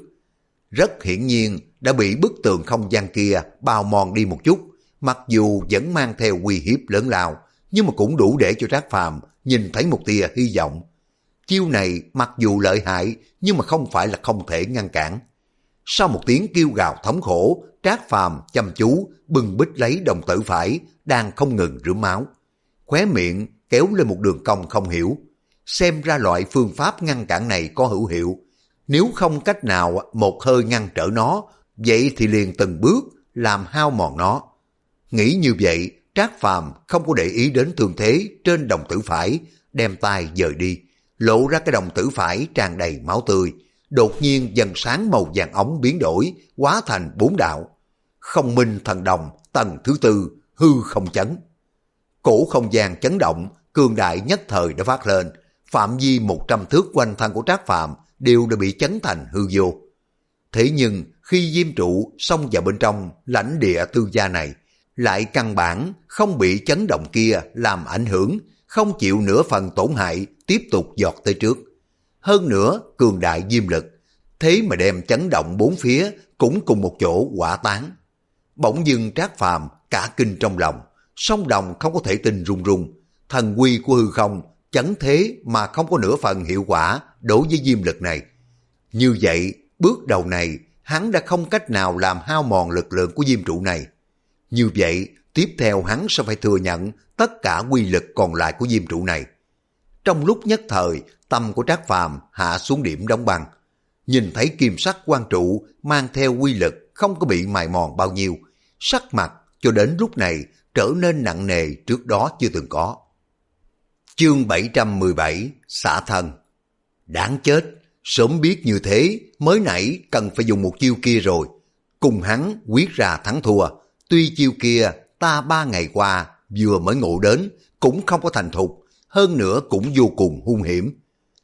Rất hiển nhiên đã bị bức tường không gian kia bào mòn đi một chút, mặc dù vẫn mang theo uy hiếp lớn lao, nhưng mà cũng đủ để cho Trác Phàm nhìn thấy một tia hy vọng. Chiêu này mặc dù lợi hại nhưng mà không phải là không thể ngăn cản. Sau một tiếng kêu gào thống khổ, Trác Phàm chăm chú bưng bít lấy đồng tử phải đang không ngừng rửa máu. Khóe miệng kéo lên một đường cong không hiểu. Xem ra loại phương pháp ngăn cản này có hữu hiệu. Nếu không cách nào một hơi ngăn trở nó, vậy thì liền từng bước làm hao mòn nó. Nghĩ như vậy, Trác Phàm không có để ý đến thương thế trên đồng tử phải, đem tay dời đi, lộ ra cái đồng tử phải tràn đầy máu tươi. Đột nhiên dần sáng màu vàng ống biến đổi, hóa thành bốn đạo. Không minh thần đồng, tầng thứ tư, hư không chấn. Cổ không gian chấn động, cường đại nhất thời đã phát lên. Phạm vi một trăm thước quanh thân của Trác Phàm đều đã bị chấn thành hư vô. Thế nhưng khi diêm trụ xông vào bên trong lãnh địa tư gia này, lại căn bản không bị chấn động kia làm ảnh hưởng, không chịu nửa phần tổn hại, tiếp tục giọt tới trước. Hơn nữa cường đại diêm lực, thế mà đem chấn động bốn phía cũng cùng một chỗ hỏa tán. Bỗng dưng Trác Phàm cả kinh trong lòng, song đồng không có thể tin run run. Thần quy của hư không chấn thế mà không có nửa phần hiệu quả đối với diêm lực này. Như vậy bước đầu này hắn đã không cách nào làm hao mòn lực lượng của diêm trụ này. Như vậy tiếp theo hắn sẽ phải thừa nhận tất cả quy lực còn lại của diêm trụ này. Trong lúc nhất thời, tâm của Trác Phàm hạ xuống điểm đóng băng. Nhìn thấy kim sắc quang trụ mang theo quy lực không có bị mài mòn bao nhiêu, sắc mặt cho đến lúc này trở nên nặng nề trước đó chưa từng có. Chương bảy trăm mười bảy, xả thân. Đáng chết, sớm biết như thế mới nãy cần phải dùng một chiêu kia rồi. Cùng hắn quyết ra thắng thua, tuy chiêu kia ta ba ngày qua vừa mới ngộ đến, cũng không có thành thục, hơn nữa cũng vô cùng hung hiểm.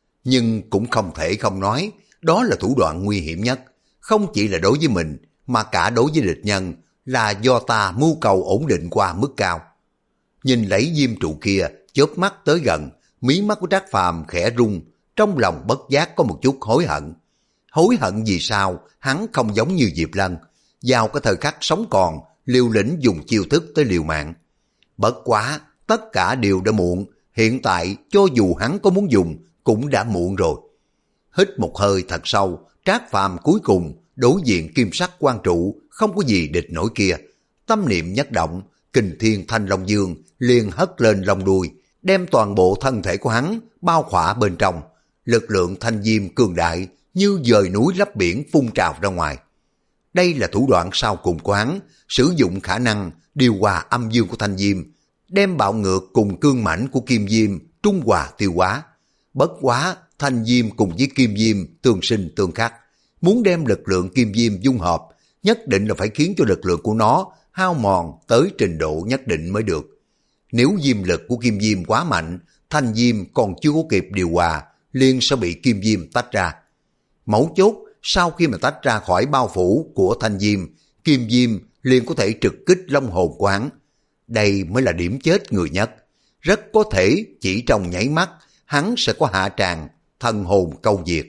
Nhưng cũng không thể không nói, đó là thủ đoạn nguy hiểm nhất, không chỉ là đối với mình, mà cả đối với địch nhân, là do ta mưu cầu ổn định qua mức cao. Nhìn lấy diêm trụ kia, chớp mắt tới gần, mí mắt của Trác Phàm khẽ rung, trong lòng bất giác có một chút hối hận. Hối hận vì sao hắn không giống như Diệp Lân, vào cái thời khắc sống còn, liều lĩnh dùng chiêu thức tới liều mạng. Bất quá, tất cả đều đã muộn, hiện tại cho dù hắn có muốn dùng, cũng đã muộn rồi. Hít một hơi thật sâu, Trác Phàm cuối cùng đối diện kim sắc quan trụ, không có gì địch nổi kia. Tâm niệm nhất động, Kình Thiên Thanh Long Dương liền hất lên lông đuôi, đem toàn bộ thân thể của hắn bao khỏa bên trong. Lực lượng thanh diêm cường đại như dời núi lấp biển phun trào ra ngoài. Đây là thủ đoạn sau cùng của hắn, sử dụng khả năng điều hòa âm dương của thanh diêm, đem bạo ngược cùng cương mãnh của kim diêm trung hòa tiêu hóa. Bất quá, thanh diêm cùng với kim diêm tương sinh tương khắc, muốn đem lực lượng kim diêm dung hợp, nhất định là phải khiến cho lực lượng của nó hao mòn tới trình độ nhất định mới được. Nếu diêm lực của kim diêm quá mạnh, thanh diêm còn chưa có kịp điều hòa, liền sẽ bị kim diêm tách ra. Mấu chốt, sau khi mà tách ra khỏi bao phủ của thanh diêm, kim diêm liền có thể trực kích long hồn của hắn. Đây mới là điểm chết người nhất. Rất có thể chỉ trong nháy mắt, hắn sẽ có hạ tràng, thần hồn câu diệt.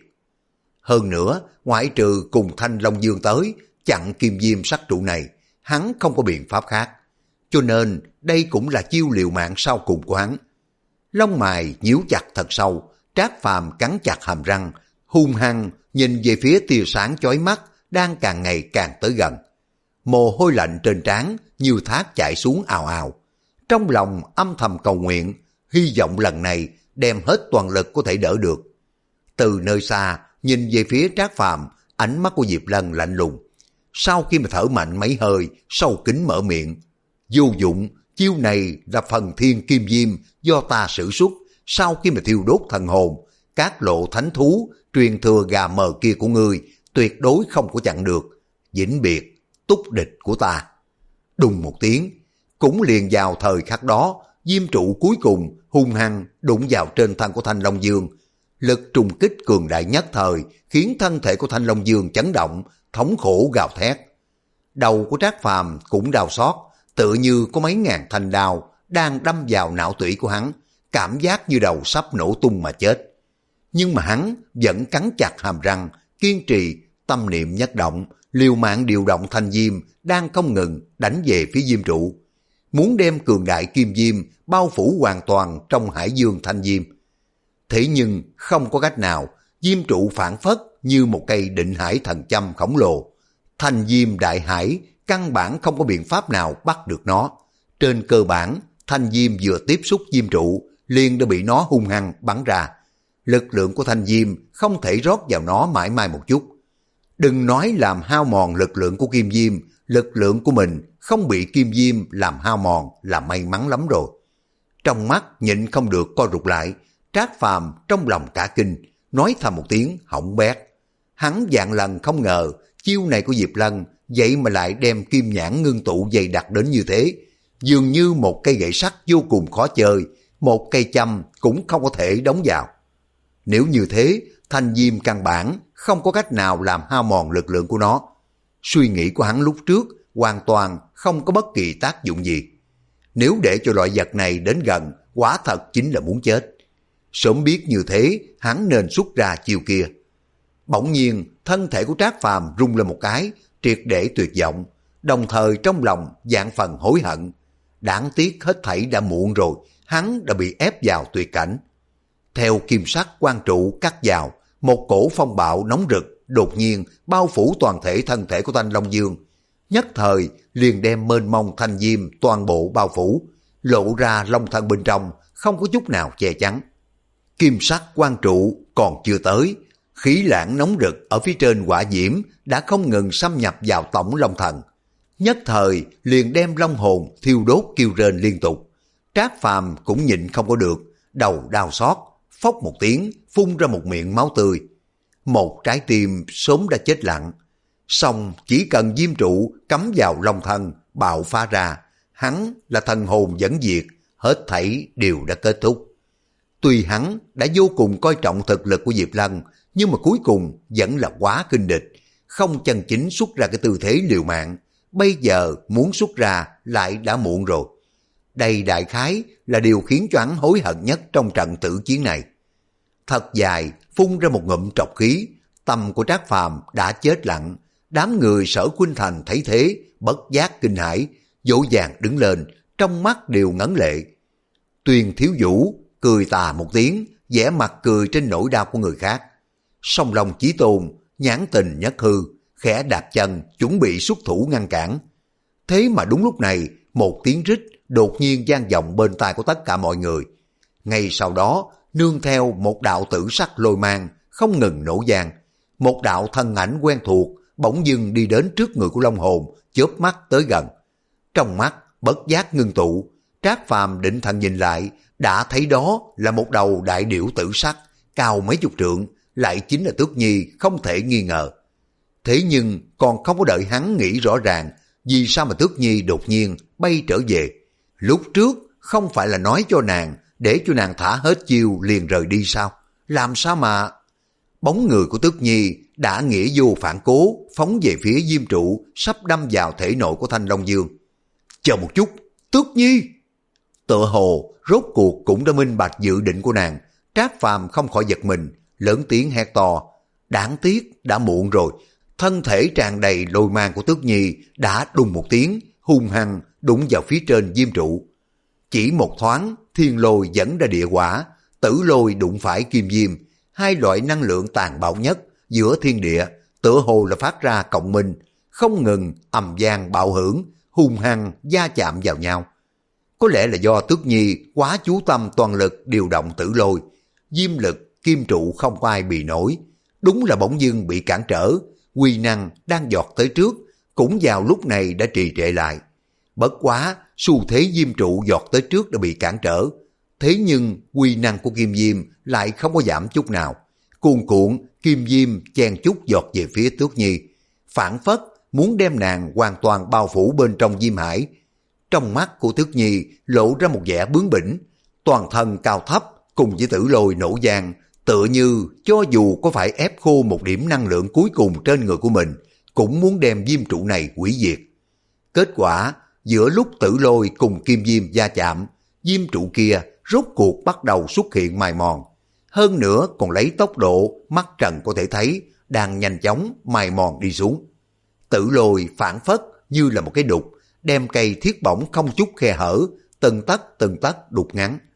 Hơn nữa, ngoại trừ cùng Thanh Long Dương tới, chặn kim diêm sắc trụ này, hắn không có biện pháp khác. Cho nên, đây cũng là chiêu liều mạng sau cùng của hắn. Lông mày nhíu chặt thật sâu, Trác Phàm cắn chặt hàm răng, hung hăng nhìn về phía tia sáng chói mắt đang càng ngày càng tới gần. Mồ hôi lạnh trên trán như thác chảy xuống ào ào. Trong lòng âm thầm cầu nguyện, hy vọng lần này đem hết toàn lực có thể đỡ được. Từ nơi xa, nhìn về phía Trác Phàm, ánh mắt của Diệp Lân lạnh lùng. Sau khi mà thở mạnh mấy hơi, sâu kín mở miệng. Vô dụng, chiêu này là phần thiên kim diêm do ta sử xuất, sau khi mà thiêu đốt thần hồn, các lộ thánh thú, truyền thừa gà mờ kia của ngươi, tuyệt đối không có chặn được. Vĩnh biệt, túc địch của ta. Đùng một tiếng, cũng liền vào thời khắc đó, diêm trụ cuối cùng hung hăng đụng vào trên thân của Thanh Long Dương. Lực trùng kích cường đại nhất thời khiến thân thể của Thanh Long Dương chấn động, thống khổ gào thét. Đầu của Trác Phàm cũng đau xót, tựa như có mấy ngàn thanh đao đang đâm vào não tủy của hắn, cảm giác như đầu sắp nổ tung mà chết. Nhưng mà hắn vẫn cắn chặt hàm răng, kiên trì, tâm niệm nhất động, liều mạng điều động thanh diêm đang không ngừng đánh về phía diêm trụ, muốn đem cường đại kim diêm bao phủ hoàn toàn trong hải dương thanh diêm. Thế nhưng không có cách nào, diêm trụ phản phất như một cây định hải thần châm khổng lồ. Thanh diêm đại hải căn bản không có biện pháp nào bắt được nó. Trên cơ bản, thanh diêm vừa tiếp xúc diêm trụ, liền đã bị nó hung hăng bắn ra. Lực lượng của thanh diêm không thể rót vào nó mãi mãi một chút. Đừng nói làm hao mòn lực lượng của kim diêm, lực lượng của mình không bị kim diêm làm hao mòn là may mắn lắm rồi. Trong mắt nhịn không được co rụt lại, Trác Phàm trong lòng cả kinh, nói thầm một tiếng hỏng bét. Hắn vạn lần không ngờ chiêu này của Diệp Lân vậy mà lại đem kim nhãn ngưng tụ dày đặc đến như thế. Dường như một cây gậy sắt vô cùng khó chơi, một cây châm cũng không có thể đóng vào. Nếu như thế, thanh diêm căn bản không có cách nào làm hao mòn lực lượng của nó. Suy nghĩ của hắn lúc trước hoàn toàn không có bất kỳ tác dụng gì. Nếu để cho loại vật này đến gần, quả thật chính là muốn chết. Sớm biết như thế, hắn nên xuất ra chiêu kia. Bỗng nhiên, thân thể của Trác Phàm rung lên một cái, triệt để tuyệt vọng, đồng thời trong lòng vạn phần hối hận. Đáng tiếc hết thảy đã muộn rồi, hắn đã bị ép vào tuyệt cảnh. Theo kim sắc quan trụ cắt vào, một cổ phong bạo nóng rực đột nhiên bao phủ toàn thể thân thể của Thanh Long Dương. Nhất thời liền đem mênh mông thanh diêm toàn bộ bao phủ, lộ ra long thân bên trong, không có chút nào che chắn. Kim sắc quan trụ còn chưa tới, khí lãng nóng rực ở phía trên hỏa diễm đã không ngừng xâm nhập vào tổng long thần. Nhất thời liền đem long hồn thiêu đốt kêu rên liên tục. Trác Phàm cũng nhịn không có được, đầu đau xót, phốc một tiếng phun ra một miệng máu tươi. Một trái tim sớm đã chết lặng. Xong chỉ cần diêm trụ cắm vào long thân bạo phá ra, hắn là thần hồn dẫn diệt, hết thảy đều đã kết thúc. Tuy hắn đã vô cùng coi trọng thực lực của Diệp Lân, nhưng mà cuối cùng vẫn là quá kinh địch, không chân chính xuất ra cái tư thế liều mạng. Bây giờ muốn xuất ra lại đã muộn rồi. Đây đại khái là điều khiến cho hắn hối hận nhất trong trận tử chiến này. Thật dài phun ra một ngụm trọc khí, tâm của Trác Phàm đã chết lặng. Đám người Sở Khuynh Thành thấy thế, bất giác kinh hãi, vội vàng đứng lên, trong mắt đều ngấn lệ. Tuyền Thiếu Vũ cười tà một tiếng, vẻ mặt cười trên nỗi đau của người khác. Song Long Chí Tôn nhãn tình nhất hư, khẽ đạp chân chuẩn bị xuất thủ ngăn cản. Thế mà đúng lúc này, một tiếng rít đột nhiên vang vọng bên tai của tất cả mọi người. Ngay sau đó, nương theo một đạo tử sắc lôi mang không ngừng nổ vang, một đạo thân ảnh quen thuộc bỗng dưng đi đến trước người của Long Hồn, chớp mắt tới gần. Trong mắt bất giác ngưng tụ, Trác Phàm định thần nhìn lại, đã thấy đó là một đầu đại điểu tử sắc, cao mấy chục trượng, lại chính là Tước Nhi không thể nghi ngờ. Thế nhưng còn không có đợi hắn nghĩ rõ ràng, vì sao mà Tước Nhi đột nhiên bay trở về. Lúc trước không phải là nói cho nàng, để cho nàng thả hết chiêu liền rời đi sao? Làm sao mà... Bóng người của Tước Nhi đã nghĩa vô phản cố, phóng về phía diêm trụ, sắp đâm vào thể nội của Thanh Long Dương. Chờ một chút, Tước Nhi! Tựa hồ, rốt cuộc cũng đã minh bạch dự định của nàng. Trác Phàm không khỏi giật mình, lớn tiếng hét to. Đáng tiếc, đã muộn rồi. Thân thể tràn đầy lôi mang của Tước Nhi đã đùng một tiếng, hung hăng đụng vào phía trên diêm trụ. Chỉ một thoáng, thiên lôi dẫn ra địa hỏa, tử lôi đụng phải kim diêm, hai loại năng lượng tàn bạo nhất giữa thiên địa, tựa hồ là phát ra cộng minh, không ngừng ầm vang bạo hưởng, hung hăng va chạm vào nhau. Có lẽ là do Tước Nhi quá chú tâm toàn lực điều động tử lôi, diêm lực kim trụ không có ai bị nổi, đúng là bỗng dưng bị cản trở, uy năng đang giọt tới trước, cũng vào lúc này đã trì trệ lại. Bất quá, xu thế diêm trụ giọt tới trước đã bị cản trở, thế nhưng uy năng của kim diêm lại không có giảm chút nào. Cuồn cuộn, kim diêm chen chút giọt về phía Tước Nhi, phản phất muốn đem nàng hoàn toàn bao phủ bên trong diêm hải. Trong mắt của Tước Nhi lộ ra một vẻ bướng bỉnh, toàn thân cao thấp cùng với tử lôi nổ vang, tựa như cho dù có phải ép khô một điểm năng lượng cuối cùng trên người của mình, cũng muốn đem diêm trụ này hủy diệt. Kết quả, giữa lúc tử lôi cùng kim diêm va chạm, diêm trụ kia rốt cuộc bắt đầu xuất hiện mài mòn. Hơn nữa còn lấy tốc độ mắt trần có thể thấy đang nhanh chóng mài mòn đi xuống. Tử lôi phản phất như là một cái đục, đem cây thiết bổng không chút khe hở, từng tấc từng tấc đục ngắn.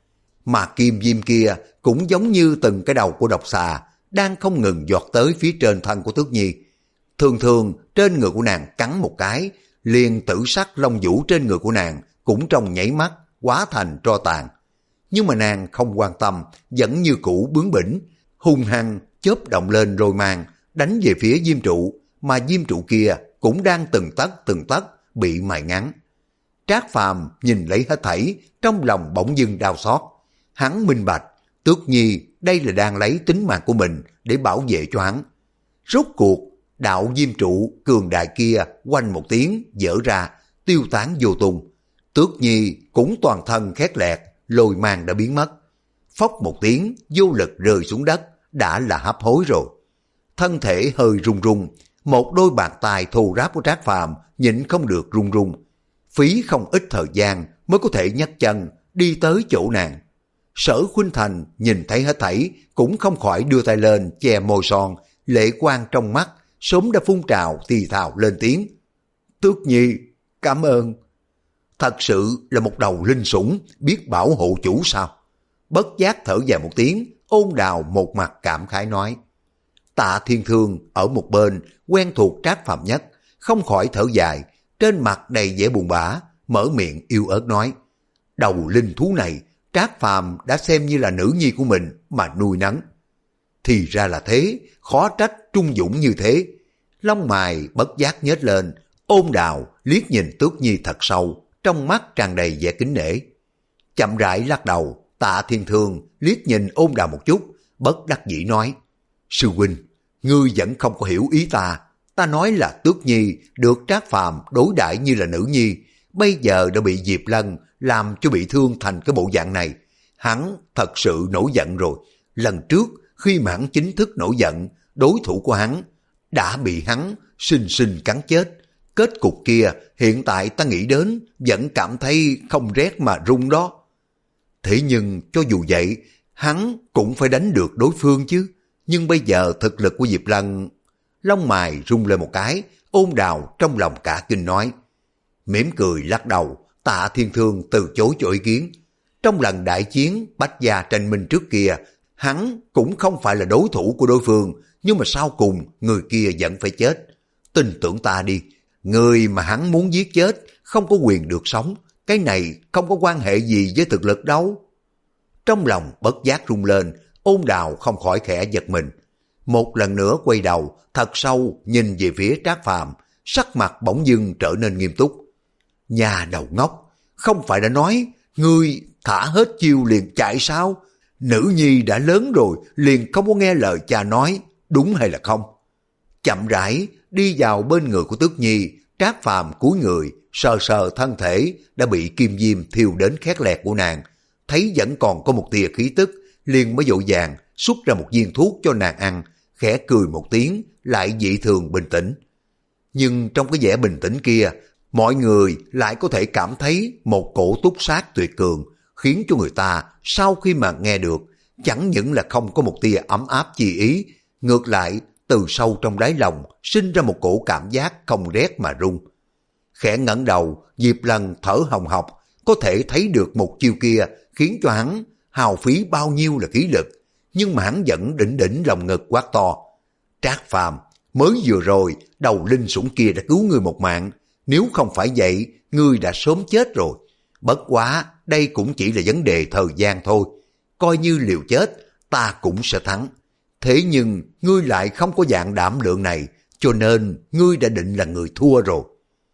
mà kim diêm kia cũng giống như từng cái đầu của độc xà, đang không ngừng giọt tới phía trên thân của Tước Nhi. Thường thường trên người của nàng cắn một cái, liền tử sắc lông vũ trên người của nàng cũng trong nháy mắt hóa thành tro tàn. Nhưng mà nàng không quan tâm, vẫn như cũ bướng bỉnh, hung hăng chớp động lên rồi mang đánh về phía diêm trụ, mà diêm trụ kia cũng đang từng tấc từng tấc bị mài ngắn. Trác Phàm nhìn lấy hết thảy, trong lòng bỗng dưng đau xót. Hắn minh bạch, Tước Nhi đây là đang lấy tính mạng của mình để bảo vệ cho hắn. Rốt cuộc, đạo diêm trụ cường đại kia quanh một tiếng dở ra, tiêu tán vô tung. Tước Nhi cũng toàn thân khét lẹt, lôi mang đã biến mất. Phốc một tiếng, vô lực rơi xuống đất, đã là hấp hối rồi. Thân thể hơi run run, một đôi bàn tay thô ráp của Trác Phàm nhịn không được run run. Phí không ít thời gian mới có thể nhấc chân đi tới chỗ nàng. Sở Khuynh Thành nhìn thấy hết thảy cũng không khỏi đưa tay lên che môi son, lệ quang trong mắt sớm đã phun trào thì thào lên tiếng. Tước Nhi, cảm ơn. Thật sự là một đầu linh sủng biết bảo hộ chủ sao? Bất giác thở dài một tiếng, Ôn Đào một mặt cảm khái nói. Tạ Thiên Thương ở một bên quen thuộc Trác Phàm nhất, không khỏi thở dài, trên mặt đầy vẻ buồn bã, mở miệng yêu ớt nói. Đầu linh thú này Trác Phàm đã xem như là nữ nhi của mình mà nuôi nấng. Thì ra là thế, khó trách trung dũng như thế. Lông mày bất giác nhếch lên, Ôn Đào liếc nhìn Tước Nhi thật sâu, trong mắt tràn đầy vẻ kính nể. Chậm rãi lắc đầu, Tạ Thiên Thương liếc nhìn Ôn Đào một chút, bất đắc dĩ nói. Sư huynh, ngươi vẫn không có hiểu ý ta. Ta nói là Tước Nhi được Trác Phàm đối đãi như là nữ nhi, bây giờ đã bị Diệp Lân làm cho bị thương thành cái bộ dạng này. Hắn thật sự nổi giận rồi. Lần trước khi mà hắn chính thức nổi giận, đối thủ của hắn đã bị hắn xinh xinh cắn chết. Kết cục kia hiện tại ta nghĩ đến vẫn cảm thấy không rét mà run đó. Thế nhưng cho dù vậy, hắn cũng phải đánh được đối phương chứ. Nhưng bây giờ thực lực của Diệp Lân... Lông mày rung lên một cái, Ôn Đào trong lòng cả kinh nói. Mỉm cười lắc đầu, Tạ Thiên Thương từ chối cho ý kiến. Trong lần đại chiến Bách Gia tranh minh trước kia, hắn cũng không phải là đối thủ của đối phương, nhưng mà sau cùng người kia vẫn phải chết. Tin tưởng ta đi, người mà hắn muốn giết chết không có quyền được sống, cái này không có quan hệ gì với thực lực đâu. Trong lòng bất giác rung lên, Ôn Đào không khỏi khẽ giật mình. Một lần nữa quay đầu, thật sâu nhìn về phía Trác Phàm, sắc mặt bỗng dưng trở nên nghiêm túc. Nhà đầu ngốc, không phải đã nói ngươi thả hết chiêu liền chạy sao? Nữ nhi đã lớn rồi, liền không có nghe lời cha nói, đúng hay là không? Chậm rãi đi vào bên người của Tước Nhi, Trác Phàm cúi người, sờ sờ thân thể đã bị kim diêm thiêu đến khét lẹt của nàng, thấy vẫn còn có một tia khí tức, liền mới vội vàng xuất ra một viên thuốc cho nàng ăn, khẽ cười một tiếng, lại dị thường bình tĩnh. Nhưng trong cái vẻ bình tĩnh kia, mọi người lại có thể cảm thấy một cổ túc sát tuyệt cường, khiến cho người ta sau khi mà nghe được, chẳng những là không có một tia ấm áp chi ý, ngược lại từ sâu trong đáy lòng sinh ra một cổ cảm giác không rét mà run. Khẽ ngẩng đầu, Diệp Lân thở hồng hộc, có thể thấy được một chiêu kia khiến cho hắn hao phí bao nhiêu là khí lực, nhưng mà hắn vẫn đỉnh đỉnh lòng ngực quát to. Trác Phàm, mới vừa rồi đầu linh sủng kia đã cứu ngươi một mạng, nếu không phải vậy ngươi đã sớm chết rồi. Bất quá đây cũng chỉ là vấn đề thời gian thôi, coi như liều chết ta cũng sẽ thắng. Thế nhưng ngươi lại không có dạng đảm lượng này, cho nên ngươi đã định là người thua rồi.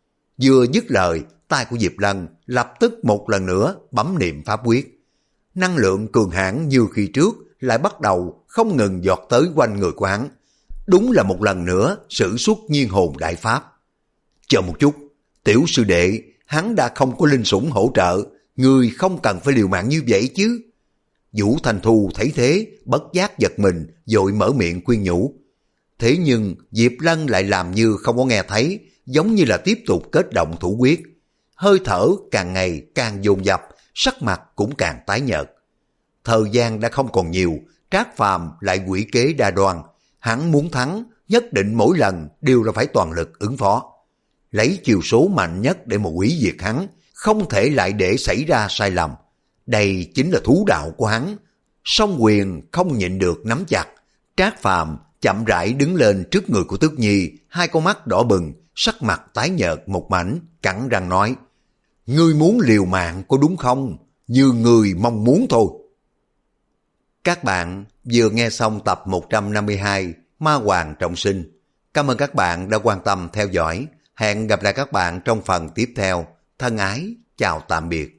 Vừa dứt lời, tay của Diệp Lân lập tức một lần nữa bấm niệm pháp quyết. Năng lượng cường hãn như khi trước lại bắt đầu không ngừng giọt tới quanh người của hắn. Đúng là một lần nữa sử xuất nhiên hồn đại pháp. Chờ một chút, tiểu sư đệ, hắn đã không có linh sủng hỗ trợ, người không cần phải liều mạng như vậy chứ. Vũ Thanh Thu thấy thế, bất giác giật mình, vội mở miệng khuyên nhủ. Thế nhưng Diệp Lân lại làm như không có nghe thấy, giống như là tiếp tục kết động thủ quyết. Hơi thở càng ngày càng dồn dập, sắc mặt cũng càng tái nhợt. Thời gian đã không còn nhiều, Trác Phàm lại quỷ kế đa đoan. Hắn muốn thắng, nhất định mỗi lần đều là phải toàn lực ứng phó. Lấy chiều số mạnh nhất để mà hủy diệt hắn, không thể lại để xảy ra sai lầm. Đây chính là thú đạo của hắn. Song quyền không nhịn được nắm chặt. Trác Phàm chậm rãi đứng lên trước người của Tước Nhi, hai con mắt đỏ bừng, sắc mặt tái nhợt một mảnh, cắn răng nói: ngươi muốn liều mạng có đúng không? Như người mong muốn thôi. Các bạn vừa nghe xong tập một trăm năm mươi hai Ma Hoàng Trọng Sinh. Cảm ơn các bạn đã quan tâm theo dõi. Hẹn gặp lại các bạn trong phần tiếp theo. Thân ái, chào tạm biệt.